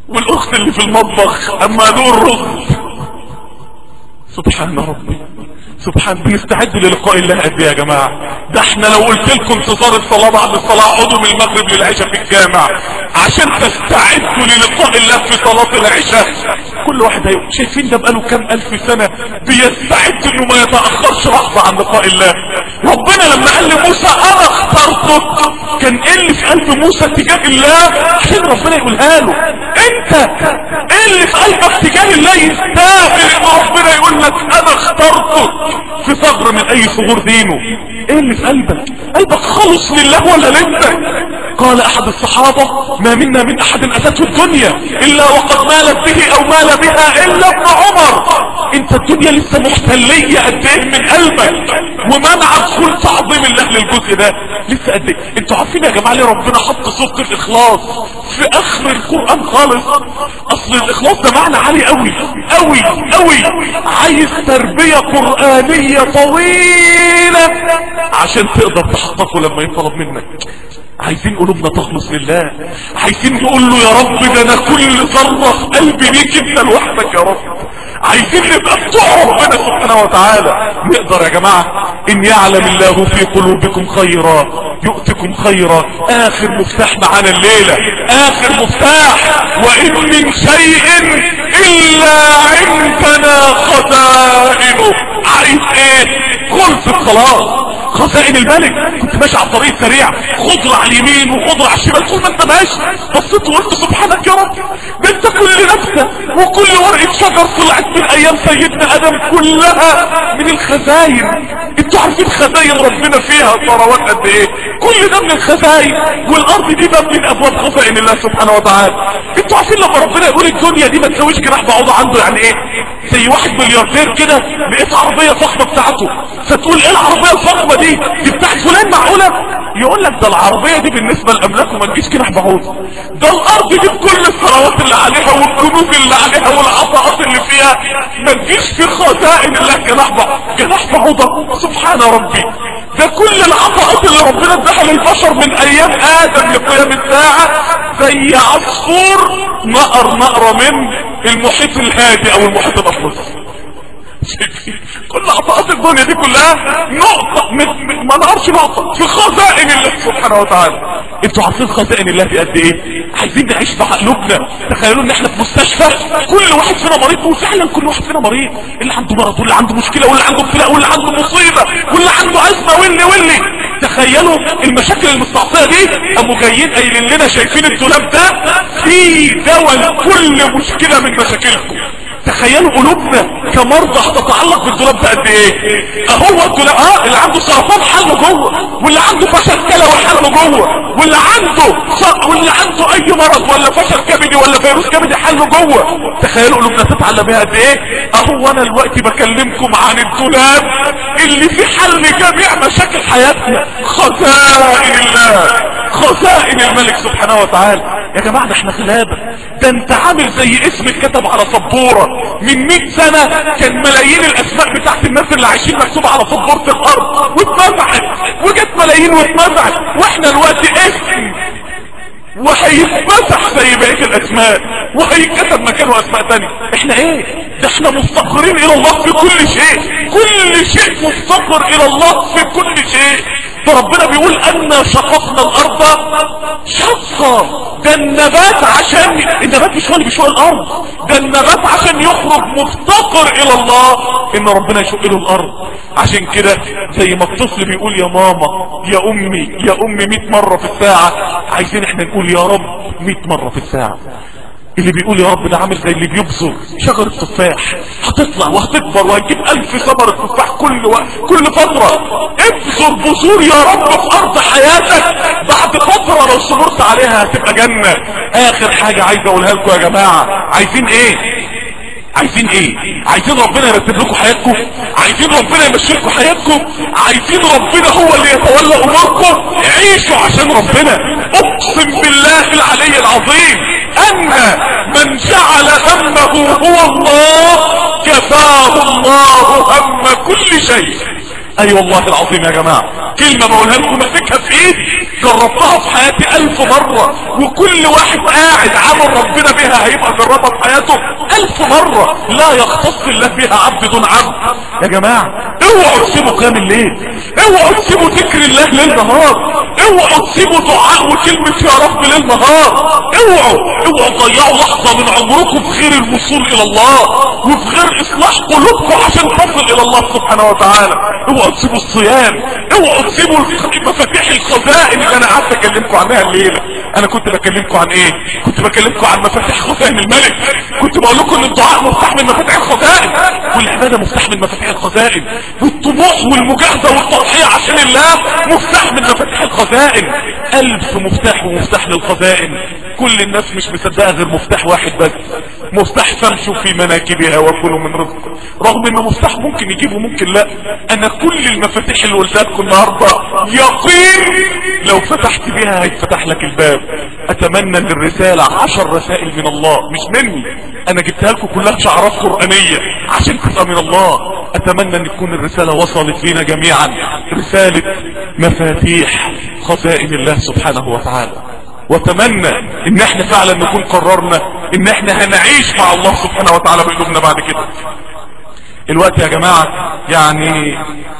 والاخت اللي في المطبخ اما له الرز، سبحان ربي سبحان. بنستعد للقاء الله قد ايه يا جماعه؟ ده احنا لو قلت لكم انتظار الصلاه بعد الصلاه اقعدوا من المغرب للعشاء في الجامع عشان تستعدوا للقاء الله في صلاه العشاء. كل واحد هيقول شايفين ده بقاله كام الف سنه بيستعد انه ما يتاخرش لحظه عن لقاء الله. ربنا لما قال لموسى انا اخترتك كان ايه اللي في قلب موسى تجاه الله عشان ربنا يقولها له؟ انت ايه اللي في قلبك تجاه الله يستاهل ان ربنا يقول لك انا اخترتك في ثغر من اي ثغور دينه؟ ايه اللي في قلبك؟ قلبك خالص لله ولا لنفسك؟ قال احد الصحابة ما منا من احد اتته الدنيا الا وقد مالت به او مال بها الا ابن عمر. انت الدنيا لسه محتلية قد ايه من قلبك ومنعك كل تعظيم الله للجزء ده لسه قد ايه؟ انتوا عارفين يا جماعة ليه ربنا حط سورة الاخلاص في اخر القرآن خالص؟ اصل الاخلاص ده معنى عالي قوي قوي قوي، عايز تربية قرآنية طويلة عشان تقدر تحققه لما يطلب منك. عايزين قلوبنا تخلص لله، عايزين نقول له يا رب ده انا كل ذرة في قلبي ليك انت لوحدك يا رب. عايزين نبقى بتوع ربنا سبحانه وتعالى. نقدر يا جماعة ان يعلم الله في قلوبكم خيرا يؤتكم خيرا. اخر مفتاح معانا الليلة، اخر مفتاح، وان من شيء الا عندنا خزائنه. عايز ايه؟ خلصت خلاص خزائن الملك. كنت ماشي على الطريق سريع، خضرة على اليمين وخضرة على الشمال، طول ما انت ماشي بصيت وقلت سبحانك يا رب ده انت كل نفسه وكل ورقة شجر طلعت من ايام سيدنا ادم كلها من الخزاين. انتوا عارفين خزاين ربنا فيها ثروات قد ايه؟ كل ده من الخزاين، والارض دي باب من ابواب خزائن الله سبحانه وتعالى. انتوا عارفين لما ربنا يقول الدنيا دي ما تساويش جناح بعوضة عنده يعني ايه؟ زي واحد ملياردير كده لقيت عربية فخمة بتاعته فتقول ايه العربية الفخمة دي؟ دي بتاعت فلان معقولة؟ يقول لك ده العربية دي بالنسبة لأملاكه ما تجيش جناح بعوضة، ده الارض دي بكل الثروات اللي عليها والكنوز اللي عليها والعطاءات اللي فيها ما تجيش في خزائن الله جناح بعوضة. جناح بعوضة سبحان ربي. ده كل العطاءات اللي ربنا اداها للبشر من ايام ادم لقيام الساعة زي عصفور نقر نقرة من المحيط الهادي او المحيط الاطلسي. كل عطاءات الدنيا دي كلها نقطة ما نعرفش نقطة في خزائن الله سبحانه وتعالى. انتوا عارفين خزائن الله في قد ايه؟ عايزين نعيش بقلوبنا. تخيلوا ان احنا في مستشفى كل واحد فينا مريض، وفعلا كل واحد فينا مريض، اللي عنده مرض واللي عنده مشكلة واللي عنده ابتلاء واللي عنده مصيبة واللي عنده ازمة واللي واللي تخيلوا المشاكل المستعصية دي قاموا جايين قايلين لنا شايفين الدولاب ده فيه دواء لكل مشكلة من مشاكلكم. تخيلوا قلوبنا كمرضى هتتعلق بالدولاب ده قد ايه؟ اهو الدولاب اه اللي عنده سرطان حله جوه، واللي عنده فشل كلوي حله جوه، واللي عنده واللي عنده اي مرض ولا فشل كبدي ولا فيروس كبدي حله جوه. تخيلوا قلوبنا تتعلق بيها قد ايه؟ اهو انا دلوقتي بكلمكم عن الدولاب اللي في حل جميع مشاكل حياتنا. خزائن الله، خزائن الملك سبحانه وتعالى. يا جماعه ده احنا غلابه، ده انت عامل زي اسم اتكتب على سبوره من مئة سنة كان ملايين الاسماء بتاعت الناس اللي عايشين مكتوبة على سبورة الارض واتمسحت وجت ملايين واتمسحت، واحنا دلوقتي اسم وهيتمسح زي بقية الاسماء وهيتكتب مكانه اسماء تانية. احنا ايه؟ ده احنا مفتقرين الى الله في كل شيء، كل شيء مفتقر الى الله في كل شيء. فربنا بيقول أنا شققنا الارض شقا. ده النبات عشان النبات مش هو اللي بيشق الارض، ده النبات عشان يخرج مفتقر الى الله ان ربنا يشق له الارض. عشان كده زي ما الطفل بيقول يا ماما يا امي يا امي مئة مرة في الساعة، عايزين احنا نقول يا رب مئة مرة في الساعة. اللي بيقول يا رب ده عامل زي اللي بيبذر شجرة تفاح هتطلع وهتكبر وهتجيب الف ثمرة تفاح كل و... كل فترة. ابذر بذور يا رب في ارض حياتك، بعد فترة لو صبرت عليها هتبقى جنة. اخر حاجة عايز اقولها لكم يا جماعة، عايزين ايه؟ عايزين ايه؟ عايزين ربنا يرتب لكم حياتكم؟ عايزين ربنا يمشي لكم حياتكم؟ عايزين ربنا هو اللي يتولى اموركم؟ عيشوا عشان ربنا. اقسم بالله العلي العظيم ان من جعل همه هو الله كفاه الله هم كل شيء. اي أيوة والله العظيم يا جماعة كلمة بقولها لكم ماسكها في ايدي، جربتها في حياتي الف مرة، وكل واحد قاعد عمل ربنا بها هيبقى جربها في حياته الف مرة. لا يختص الله بها عبد دون عبد. يا جماعة اوعوا تسيبوا قيام الليل، اوعوا تسيبوا ذكر الله ليل نهار، اوعوا تسيبوا دعاء وكلمة يا رب ليل نهار، اوعوا اوعوا تضيعوا لحظة من عمركم في غير الوصول الى الله وفي غير اصلاح قلوبكم عشان تصل الى الله سبحانه وتعالى. اوعوا تسيبوا الصيام، اوعوا تسيبوا مفاتيح الخزائن اللي انا قعدت اكلمكم عنها الليلة. انا كنت بكلمكم عن ايه؟ كنت بكلمكم عن مفاتيح خزائن الملك، كنت بقول لكم ان الدعاء مفتاح من مفاتيح الخزائن، والعبادة مفتاح من مفاتيح الخزائن، والطموح والمجاهدة والتضحية عشان الله مفتاح من مفاتيح الخزائن. الف مفتاح ومفتاح للخزائن، كل الناس مش مصدقة غير مفتاح واحد بس، مفتاح فامشوا في مناكبها وكلوا من رزق، رغم ان مفتاح ممكن يجيب وممكن لا. انا كل المفاتيح اللي قلتها لكم النهارده يقين لو فتحت بيها هيتفتح لك الباب. اتمنى ان الرسالة عشر رسائل من الله مش مني، انا جبتها لكم كلها شعارات قرآنية عشان تبقى من الله. اتمنى ان تكون الرسالة وصلت لنا جميعا، رسالة مفاتيح خزائن الله سبحانه وتعالى. واتمنى ان احنا فعلا نكون قررنا ان احنا هنعيش مع الله سبحانه وتعالى بقلوبنا بعد كده. الوقت يا جماعة يعني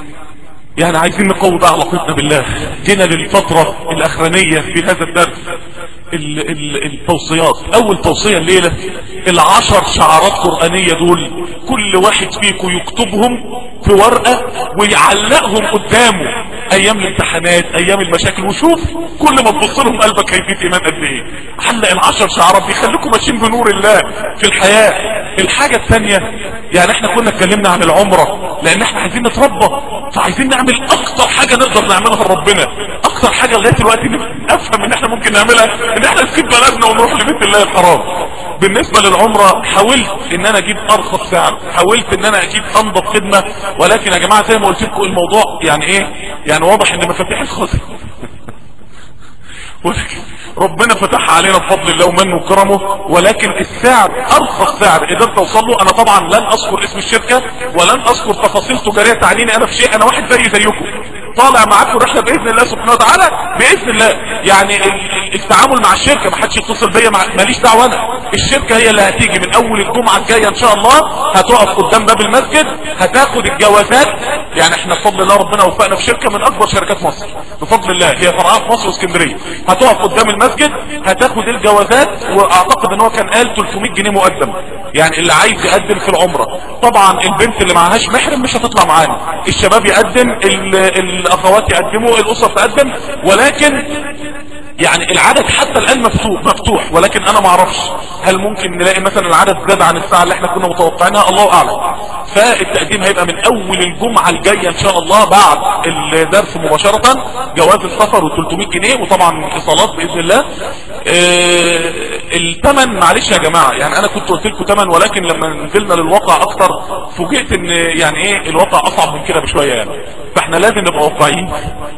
يعني عايزين نقوي بقى علاقتنا بالله. جينا للفترة الاخرانية في هذا الدرس ال ال التوصيات. اول توصية الليلة العشر شعارات قرآنية دول كل واحد فيكم يكتبهم في ورقة ويعلقهم قدامه ايام الامتحانات ايام المشاكل، وشوف كل ما تبص لهم قلبك هيزيد ايمان قد ايه. علق العشر شعارات بيخليكم ماشيين بنور الله في الحياة. الحاجة الثانية يعني احنا كنا اتكلمنا عن العمرة لان احنا عايزين نتربى، فعايزين نعمل اكتر حاجة نقدر نعملها لربنا. اكتر حاجة لغاية دلوقتي افهم ان احنا ممكن نعملها ان احنا نسيب بلدنا ونروح لبيت الله الحرام. بالنسبة للعمرة حاولت ان انا اجيب ارخص سعر، حاولت ان انا اجيب انضف خدمة، ولكن يا جماعة زي ما قلت لكم الموضوع يعني ايه، يعني واضح ان مفاتيح الخزائن ربنا فتحها علينا بفضل الله ومنه وكرمه، ولكن السعر ارخص سعر قدرت اوصل له. انا طبعا لن اذكر اسم الشركة ولن اذكر تفاصيل تجارية تعنيني انا في شيء، انا واحد زي زيكم طالع معاكم رحلة باذن الله سبحانه وتعالى باذن الله. يعني التعامل مع الشركة ما حدش يتصل بيا، ماليش دعوه، انا الشركة هي اللي هتيجي من اول الجمعة الجاية ان شاء الله، هتقف قدام باب المسجد هتاخد الجوازات. يعني احنا بفضل الله ربنا وفقنا في شركة من اكبر شركات مصر بفضل الله، هي فرعها في مصر واسكندرية، هتقف قدام المسجد هتاخد الجوازات، واعتقد ان هو كان قال ثلاثمية جنيه مقدم. يعني اللي عايز يقدم في العمرة، طبعا البنت اللي معهاش محرم مش هتطلع معانا، الشباب يقدم، الاخوات يقدموا، الاسر تقدم، ولكن يعني العدد حتى الان مفتوح مفتوح ولكن انا ما اعرفش هل ممكن نلاقي مثلا العدد زاد عن الساعة اللي احنا كنا متوقعينها، الله اعلم. فالتقديم هيبقى من اول الجمعة الجاية ان شاء الله بعد الدرس مباشرة، جواز السفر وثلاثمية جنيه، وطبعا اتصالات باذن الله. اه الثمن معلش يا جماعة، يعني انا كنت قلت لكم ثمن، ولكن لما نزلنا للواقع اكتر فوجئت ان يعني ايه الواقع اصعب من كده بشوية يعني، فاحنا لازم نبقى واقعيين.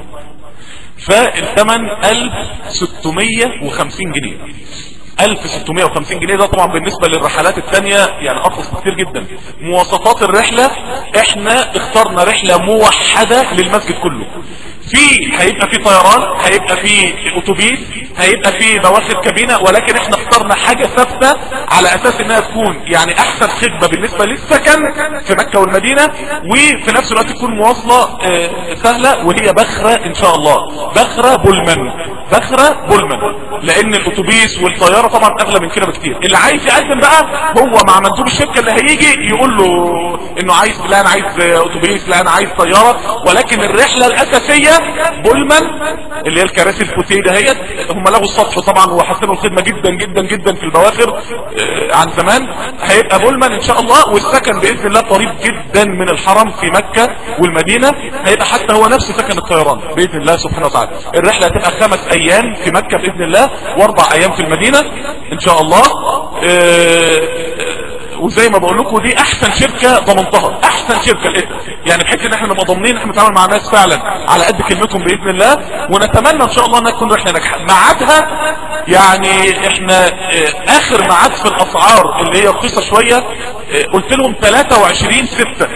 فالثمن الف ستمية وخمسين جنيه، الف ستمية وخمسين جنيه. ده طبعا بالنسبة للرحلات التانية يعني ارخص كتير جدا. مواصفات الرحلة احنا اخترنا رحلة موحدة للمسجد كله، في هيبقى في طيران، هيبقى في اتوبيس، هيبقى في بواخر كابينة، ولكن احنا اخترنا حاجة ثابتة على اساس انها تكون يعني احسن خدمة بالنسبة للسكن في مكة والمدينة، وفي نفس الوقت تكون مواصلة اه سهلة، وهي بخرة ان شاء الله، بخرة بولمان، بخرة بولمان، لان الاتوبيس والطيارة طبعا اغلى من كده بكتير. اللي عايز يقدم بقى هو مع مندوب الشركة اللي هيجي يقول له انه عايز، لا انا عايز اتوبيس، لا انا عايز طيارة، ولكن الرحلة الاساسية بولمان اللي هي الكراسي الفوتيه دهيت. هم لغوا السطح طبعا وحسنوا الخدمة جدا جدا جدا في البواخر آه عن زمان. هيبقى بولمان ان شاء الله، والسكن باذن الله قريب جدا من الحرم في مكة والمدينة، هيبقى حتى هو نفس سكن الطيران باذن الله سبحانه وتعالى. الرحلة هتبقى خمس ايام في مكة باذن الله، واربع ايام في المدينة ان شاء الله. آه وزي ما بقول لكم دي احسن شركة ضمنتها، احسن شركة لقيتها، يعني بحيث ان احنا نبقى ضامنين احنا بنتعامل مع ناس فعلا على قد كلمتهم باذن الله. ونتمنى ان شاء الله انها تكون رحلة ناجحة. ميعادها يعني احنا اه اخر ميعاد في الاسعار اللي هي رخيصة شوية، اه قلت لهم ثلاثة وعشرين ستة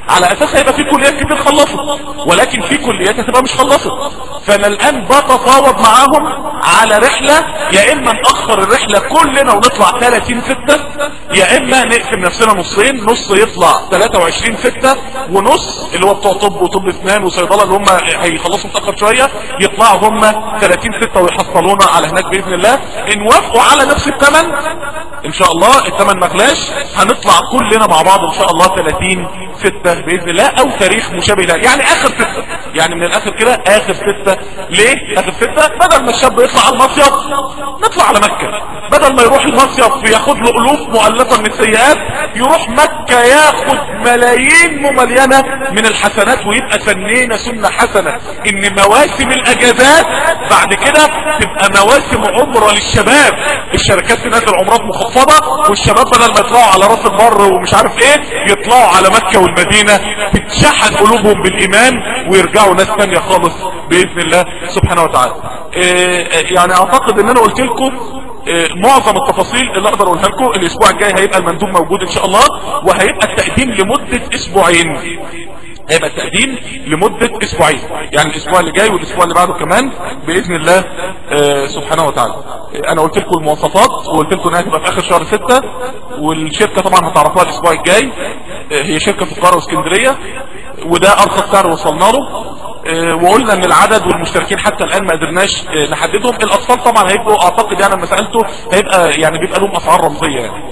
على اساس هيبقى في كليات كتير خلصت، ولكن في كليات هتبقى مش خلصت. فانا الان بتفاوض معاهم على رحلة، يا اما نأخر الرحلة كلنا ونطلع ثلاثين ستة، يا اما نقسم نفسنا نصين، نص يطلع ثلاثة وعشرين ستة، ونص اللي هو بتوع طب وطب اسنان وصيدلة اللي هم هيخلصوا متأخر شوية يطلعوا هم ثلاثين ستة ويحصلونا على هناك بإذن الله. ان وافقوا على نفس الثمن ان شاء الله، الثمن مغلاش، هنطلع كلنا مع بعض ان شاء الله ثلاثين ستة بإذن الله، او تاريخ مشابه له، يعني اخر ستة، يعني من الاخر كده اخر ستة. ليه اخر ستة؟ بدل ما الشاب يطلع على المصيف نطلع على مكة، بدل ما يروح المصيف ياخد له الوف مؤلفة من السيئات، يروح مكة ياخد ملايين مملينة من الحسنات، ويبقى سنينا سنة حسنة ان مواسم الاجازات بعد كده تبقى مواسم عمرة للشباب. الشركات تنزل عمرات مخفضة، والشباب بدل ما يطلعوا على راس البر ومش عارف ايه يطلعوا على مكة والمدينة، تتشحن قلوبهم بالايمان ويرجعوا ناس تانية خالص باذن الله سبحانه وتعالى. إيه يعني اعتقد ان انا قلت لكم إيه معظم التفاصيل اللي اقدر اقولها لكم. الاسبوع الجاي هيبقى المندوب موجود ان شاء الله، وهيبقى التقديم لمدة اسبوعين، هيبقى التقديم لمدة اسبوعين، يعني الاسبوع اللي جاي والاسبوع اللي بعده كمان باذن الله آه سبحانه وتعالى. آه انا قلت لكم المواصفات، وقلت لكم انها هتبقى في اخر شهر ستة، والشركة طبعا هتعرفوها الاسبوع الجاي. آه هي شركة في القاهرة واسكندرية، وده ارخص سعر وصلنا له. آه وقلنا ان العدد والمشتركين حتى الان ما قدرناش آه نحددهم. الاطفال طبعا هيبقوا اعتقد يعني لما سالته هيبقى يعني بيبقى لهم اسعار رمزية يعني.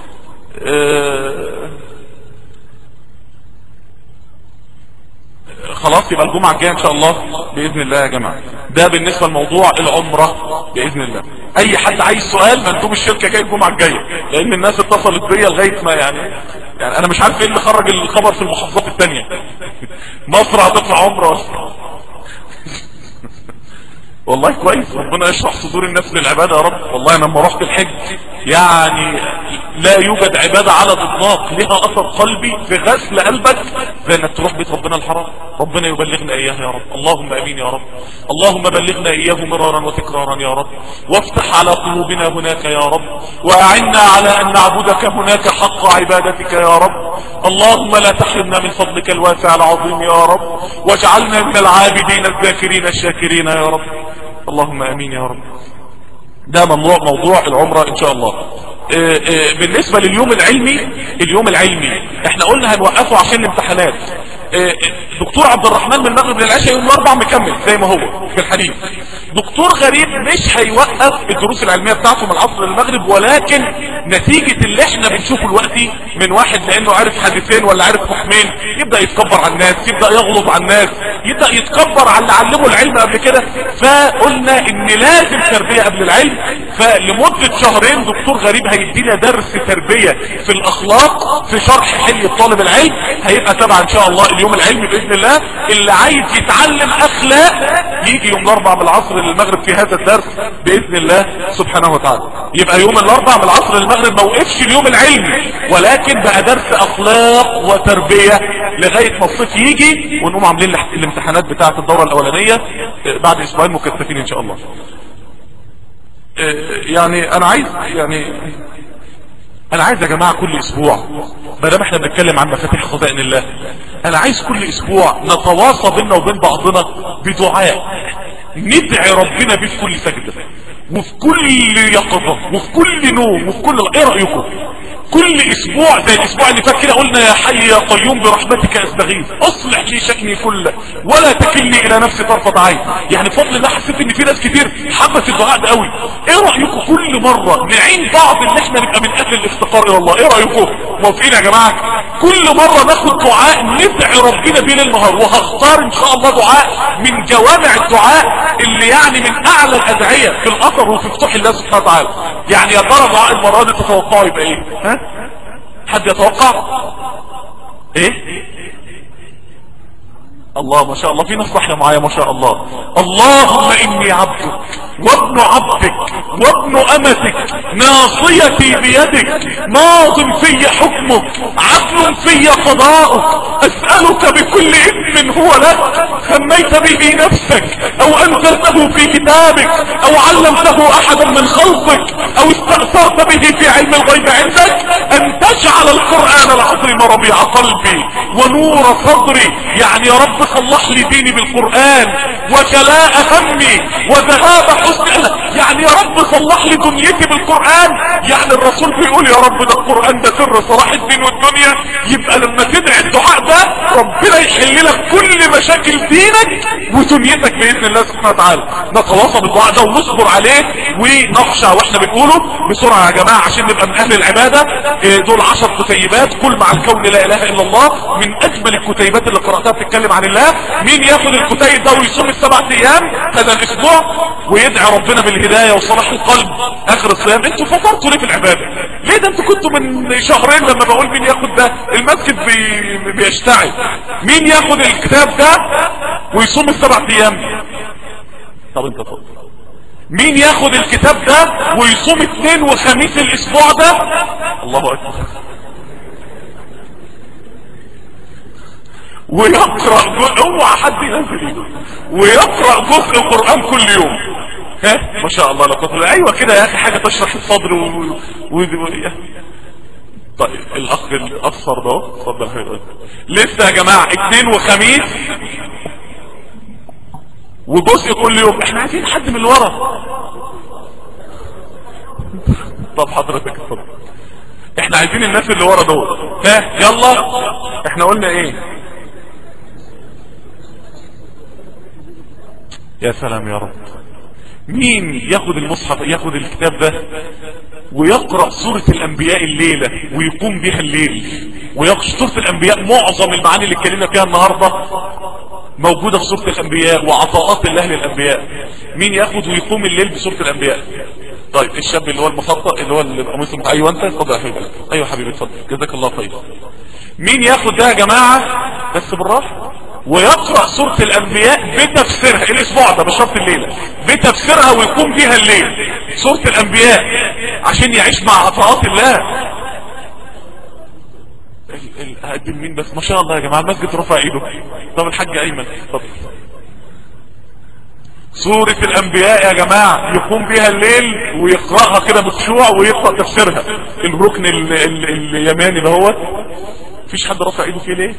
آه خلاص يبقى الجمعة الجاية ان شاء الله باذن الله يا جماعة. ده بالنسبة لموضوع العمرة باذن الله. اي حد عايز سؤال، مندوب الشركة جاي الجمعة الجاية، لان الناس اتصلت بيا لغاية ما يعني يعني انا مش عارف ايه اللي خرج الخبر في المحافظات التانية. مصر هتطلع عمرة ولا والله كويس، ربنا يشرح صدور الناس للعبادة يا رب. والله انا لما رحت الحج يعني لا يوجد عبادة على الاطلاق لها اثر قلبي في غسل قلبك زي انك تروح بيت ربنا الحرام. ربنا يبلغنا اياه يا رب، اللهم امين يا رب. اللهم بلغنا اياه مرارا وتكرارا يا رب، وافتح على قلوبنا هناك يا رب، واعنا على ان نعبدك هناك حق عبادتك يا رب. اللهم لا تحرمنا من فضلك الواسع العظيم يا رب، واجعلنا من العابدين الذاكرين الشاكرين يا رب، اللهم امين يا رب. ده موضوع موضوع العمرة ان شاء الله. اه اه بالنسبة لليوم العلمي، اليوم العلمي احنا قلنا هنوقفه عشان الامتحانات. اه دكتور عبد الرحمن من المغرب للعشاء يوم الاربع مكمل زي ما هو في الحديث. دكتور غريب مش هيوقف الدروس العلمية بتاعته من العصر للمغرب، ولكن نتيجة اللي احنا بنشوفه دلوقتي من واحد لانه عارف حديثين ولا عارف حكمين يبدأ يتكبر على الناس، يبدأ يغلط على الناس، يبدأ يتكبر على اللي علمه العلم قبل كده. فقلنا ان لازم تربية قبل العلم. فلمدة شهرين دكتور غريب هيدينا درس تربية في الاخلاق في شرح حلي طالب العلم، هيبقى تبع ان شاء الله اليوم العلمي باذن الله. اللي عايز يتعلم اخلاق يجي يوم الاربع بالعصر للمغرب في هذا الدرس باذن الله سبحانه وتعالى. يبقى يوم الاربع بالعصر للمغرب ما وقفش اليوم العلمي، ولكن بقى درس اخلاق وتربية لغاية ما الصيف يجي ونقوم عاملين الامتحانات بتاعة الدورة الاولانية بعد اسبوعين مكثفين ان شاء الله. يعني انا عايز يعني انا عايز يا جماعة كل اسبوع ما دام احنا بنتكلم عن مفاتيح خزائن الله، انا عايز كل اسبوع نتواصى بيننا وبين بعضنا بدعاء ندعي ربنا بيه في كل سجدة وفي كل يقظة وفي كل نوم وفي كل، ايه رأيكم؟ كل اسبوع زي الاسبوع اللي فات كده قلنا يا حي يا قيوم برحمتك استغيث اصلح لي شأني كله ولا تكلني الى نفسي طرفة عين. يعني بفضل الله حسيت ان في ناس كتير حبت الدعاء ده قوي. ايه رأيكم كل مرة نعين بعض ان احنا نبقى من اهل الافتقار الى الله؟ ايه رأيكم؟ موافقين يا جماعة؟ كل مرة ناخد دعاء ندعي ربنا بيه للنهار، وهختار ان شاء الله دعاء من جوامع الدعاء اللي يعني من اعلى الادعية في الاثر وفي فتوح الله سبحانه وتعالى. يعني يا ترى دعاء المرة دي تتوقعوا يبقى ايه؟ ها؟ حد يتوقع؟ ايه؟ الله ما شاء الله، في ناس صحية معايا ما شاء الله. اللهم اني عبدك وابن عبدك وابن امتك ناصيتي بيدك ماض في حكمك عدل في قضاؤك اسألك بكل اسم هو لك سميت به نفسك او انزلته في كتابك او علمته احدا من خلقك او استأثرت به في علم الغيب عندك ان تجعل القرآن العظيم ربيع قلبي ونور صدري. يعني يا رب صلح لي ديني بالقرآن وجلاء همي وذهاب حزن. يعني يا رب صلح لي دنيتي بالقرآن. يعني الرسول بيقول يا رب ده القرآن ده سر صلاح الدين والدنيا. يبقى لما تدعي الدعاء ده ربنا يحل لك كل مشاكل دينك ودنيتك باذن الله سبحانه وتعالى. نتواصل بالدعاء ده ونصبر عليه ونخشع واحنا بنقوله بسرعه يا جماعه عشان نبقى من اهل العباده. دول عشر كتيبات كل مع الكون لا اله الا الله، من اجمل الكتيبات اللي قراتها بتتكلم عن الله. مين ياخد الكتيب ده ويصوم السبع ايام هذا الاسبوع ويدعي ربنا بالهدايه وصلاح القلب اخر الصيام؟ انتوا فكرتوا ليه في العباده؟ ليه ده انتوا كنتوا من شهرين لما بقول مين ياخد ده المسجد بي... بيشتعل. مين ياخد الكتاب ده ويصوم السبع ايام؟ طب انت طب مين ياخد الكتاب ده ويصوم اثنين وخميس الاسبوع ده؟ الله اكبر. ويقرأ جزء، اوعى حد ينزل ايده، ويقرأ جزء قرآن كل يوم. ها ما شاء الله لا قوة الا. ايوه كده يا اخي حاجة تشرح الصدر و... و... و... طيب الاخ الاصفر ده اتفضل حضرتك. لسه يا جماعة اثنين وخميس وجزء كل يوم. احنا عايزين حد من اللي ورا. طب حضرتك اتفضل. احنا عايزين الناس اللي ورا دول. ها يلا احنا قلنا ايه؟ يا سلام يا رب. مين ياخد المصحف ياخد الكتاب ده ويقرأ سورة الانبياء الليلة ويقوم بها الليل ويقرأ سورة الانبياء؟ معظم المعاني اللي اتكلمنا فيها النهاردة موجودة في سورة الانبياء وعطاءات الله للانبياء. مين ياخد ويقوم الليل بسورة الانبياء؟ طيب الشاب اللي هو المخطط اللي هو القميص. ايوه انت اتفضل يا حبيبي. ايوه حبيبي اتفضل جزاك الله خير. مين ياخد ده يا جماعة بس بالراحة ويقرأ سورة الانبياء بتفسيرها الاسبوع ده بشرط الليلة بتفسيرها ويقوم بيها الليل سورة الانبياء عشان يعيش مع عطاءات الله. اقدم مين بس؟ ما شاء الله يا جماعة المسجد رفع ايده. طب الحاج ايمن اتفضل. سورة الانبياء يا جماعة يقوم بيها الليل ويقرأها كده بخشوع ويقرأ تفسيرها. الركن ال ال اليماني ده هو مفيش حد رفع ايده فيه ليه؟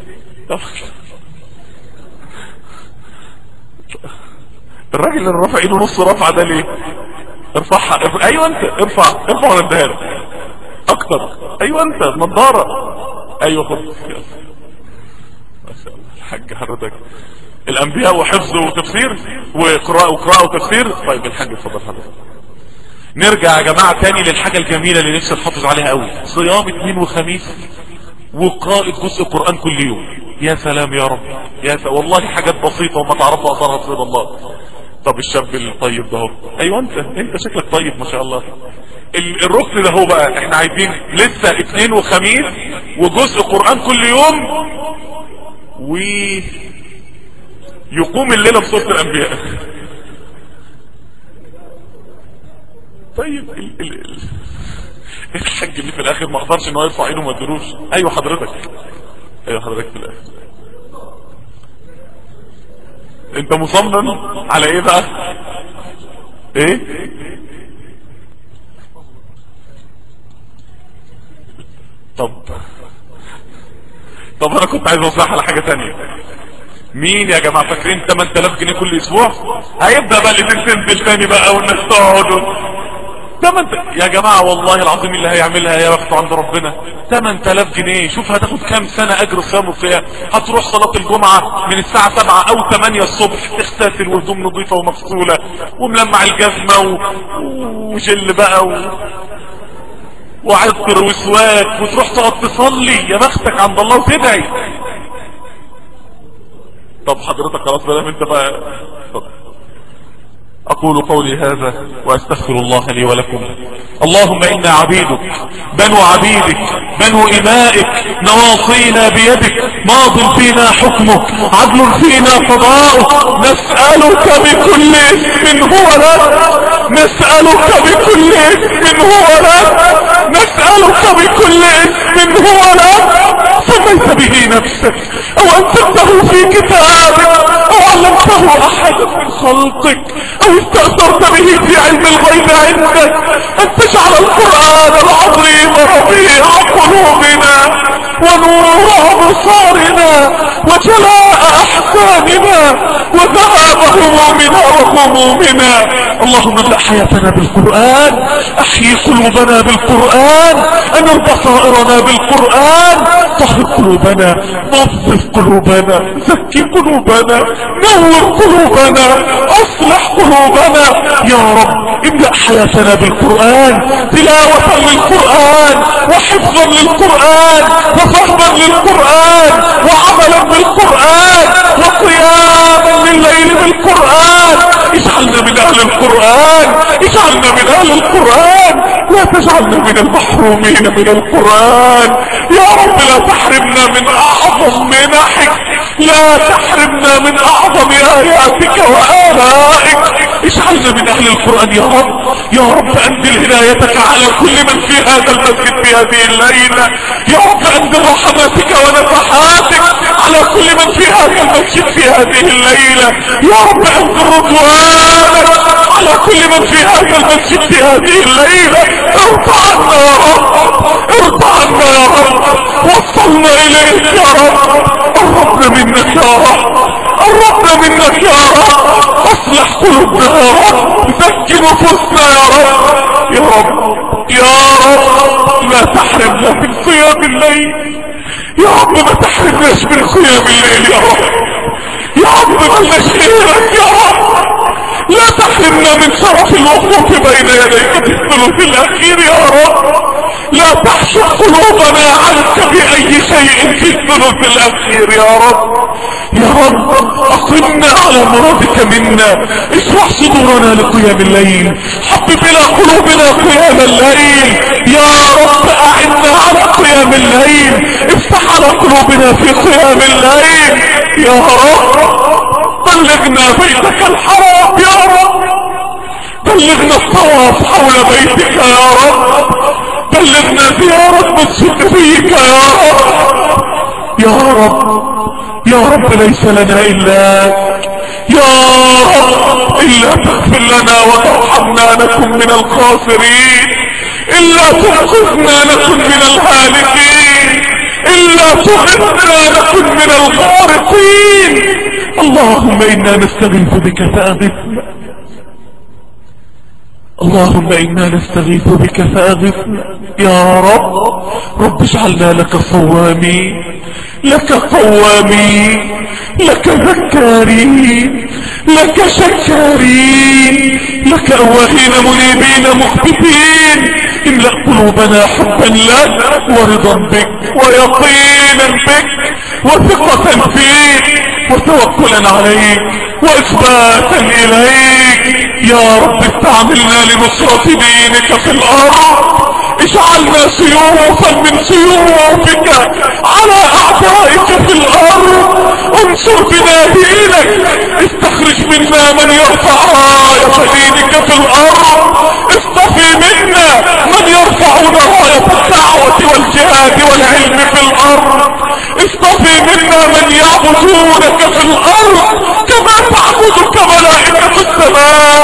الراجل اللي رفع ايده نص رفع ده ليه؟ ارفعها. ارفع. ايوه انت ارفع ارفع وانا اديها لك اكتر. ايوه انت نضاره. ايوه خد. ما شاء الله الحاج حضرتك. الانبياء وحفظ وتفسير وقراءة وقراءة وتفسير. طيب الحاج اتفضل حضرتك. نرجع يا جماعة تاني للحاجة الجميلة اللي نفسي نحافظ عليها قوي. صيام اثنين وخميس وقراءة جزء قرآن كل يوم. يا سلام يا رب يا سلام. والله حاجات بسيطة وما تعرفوا اثرها في الله. طب الشاب الطيب ده هو. ايوه انت انت شكلك طيب ما شاء الله. الركن ده هو بقى احنا عايزين لسه اثنين وخميس وجزء قرآن كل يوم و يقوم الليلة بصورة الانبياء. طيب ال ال ال الحاج اللي في الاخر ما قدرش ان هو يرفع ايده وما ادروش. ايوه حضرتك. ايوه حضرتك في الاخر. انت مصمم على ايه بقى؟ ايه؟ طب طب انا كنت عايز اوضح على حاجة تانية. مين يا جماعة فاكرين ثمانية آلاف جنيه كل اسبوع؟ هيبدأ بقى اللي تنزل تاني بقى والناس تقعد ثمانية يا جماعة والله العظيم اللي هيعملها يا بخته عند ربنا. ثمانية آلاف جنيه. شوف هتاخد كام سنة اجر الصيام والقيام. هتروح صلاة الجمعة من الساعة سبعة او ثمانية الصبح تغتسل وهدوم نظيفة ومغسولة وملمع الجزمة و... وجل بقى و... وعطر وسواك وتروح تقعد تصلي. يا بختك عند الله وتدعي. طب حضرتك خلاص بقى انت بقى اتفضل. أقول قولي هذا وأستغفر الله لي ولكم. اللهم إنا عبيدك بنو عبيدك بنو إمائك نواصينا بيدك ماض فينا حكمك عدل فينا قضاؤك. نسألك بكل اسم هو لك نسألك بكل اسم هو لك نسألك بكل اسم هو لك سميت به نفسك أو أنزلته في كتابك أو علمته أحدا من خلقك أو استأثرت به في علم الغيب عندك أن تجعل القرآن العظيم ربيع قلوبنا ونور أبصارنا وجلاء أحزاننا وذهاب همومنا وغمومنا. اللهم املأ حياتنا بالقرآن، احيي قلوبنا بالقرآن، انر بصائرنا بالقرآن، طهر قلوبنا، نظف قلوبنا، زكي قلوبنا، نور قلوبنا، اصلح قلوبنا يا رب. املأ حياتنا بالقرآن، تلاوة للقرآن وحفظا للقرآن وفهما للقرآن وعملا بالقرآن وقياما لليل بالقرآن. اجعلنا من اهل القرآن، اجعلنا من اهل القرآن، لا تجعلنا من المحرومين من القرآن يا رب. لا تحرمنا من اعظم منحك، لا تحرمنا من اعظم اياتك وآلائك. اجعلنا من اهل القرآن يا رب. يا رب انزل هدايتك على كل من في هذا المسجد في هذه الليلة يا رب. انزل رحماتك ونفحاتك على كل من في هذا المسجد في هذه الليلة يا رب. انزل رضوانك على كل من في هذا المسجد في هذه الليلة. ارضى عنا يا رب، ارضى عنا يا رب، وصلنا اليك يا رب. قربنا منك يا رب، قربنا منك يا رب. اصلح قلوبنا يا رب، زكي نفوسنا يا رب يا رب يا رب. لا تحرمنا من قيام الليل يا رب، ما تحرمناش من قيام الليل يا رب يا رب. ملناش غيرك يا رب. لا تحرمنا من شرف الوقوف بين يديك في الثلث الاخير يا رب. لا تحشر قلوبنا عنك بأي شيء في الثلث الاخير يا رب يا رب. اقمنا على مرادك منا، اشرح صدورنا لقيام الليل، حبب الى قلوبنا قيام الليل يا رب. اعنا على قيام الليل، افتح على قلوبنا في قيام الليل يا رب. بلغنا بيتك الحرام يا رب، بلغنا الطواف حول بيتك يا رب، بلغنا زيارة مسجد نبيك يا رب يا رب يا رب. ليس لنا الا يا رب، الا تغفر لنا وترحمنا نكن من الخاسرين، الا تنقذنا نكن من الهالكين، الا تغثنا نكن من الغارقين. اللهم انا نستغيث بك فاغثنا، اللهم انا نستغيث بك فاغثنا يا رب. رب اجعلنا لك صوامين، لك قوامين، لك ذكارين، لك شكارين، لك اواهين منيبين مخبتين. املأ قلوبنا حبا لك ورضا بك ويقينا بك وثقة فيك وتوكلا عليك واثباتا اليك يا رب. استعملنا لنصرة دينك في الارض، اجعلنا سيوفا من سيوفك على اعدائك في الارض. انصر بنا دينك، استخرج منا من يرفع راية دينك في الارض، اصطفي منا من يرفعون راية الدعوة والجهاد والعلم في الارض، اصطفي منا من يعبدونك في الارض كما تعبدك ملائكة السماء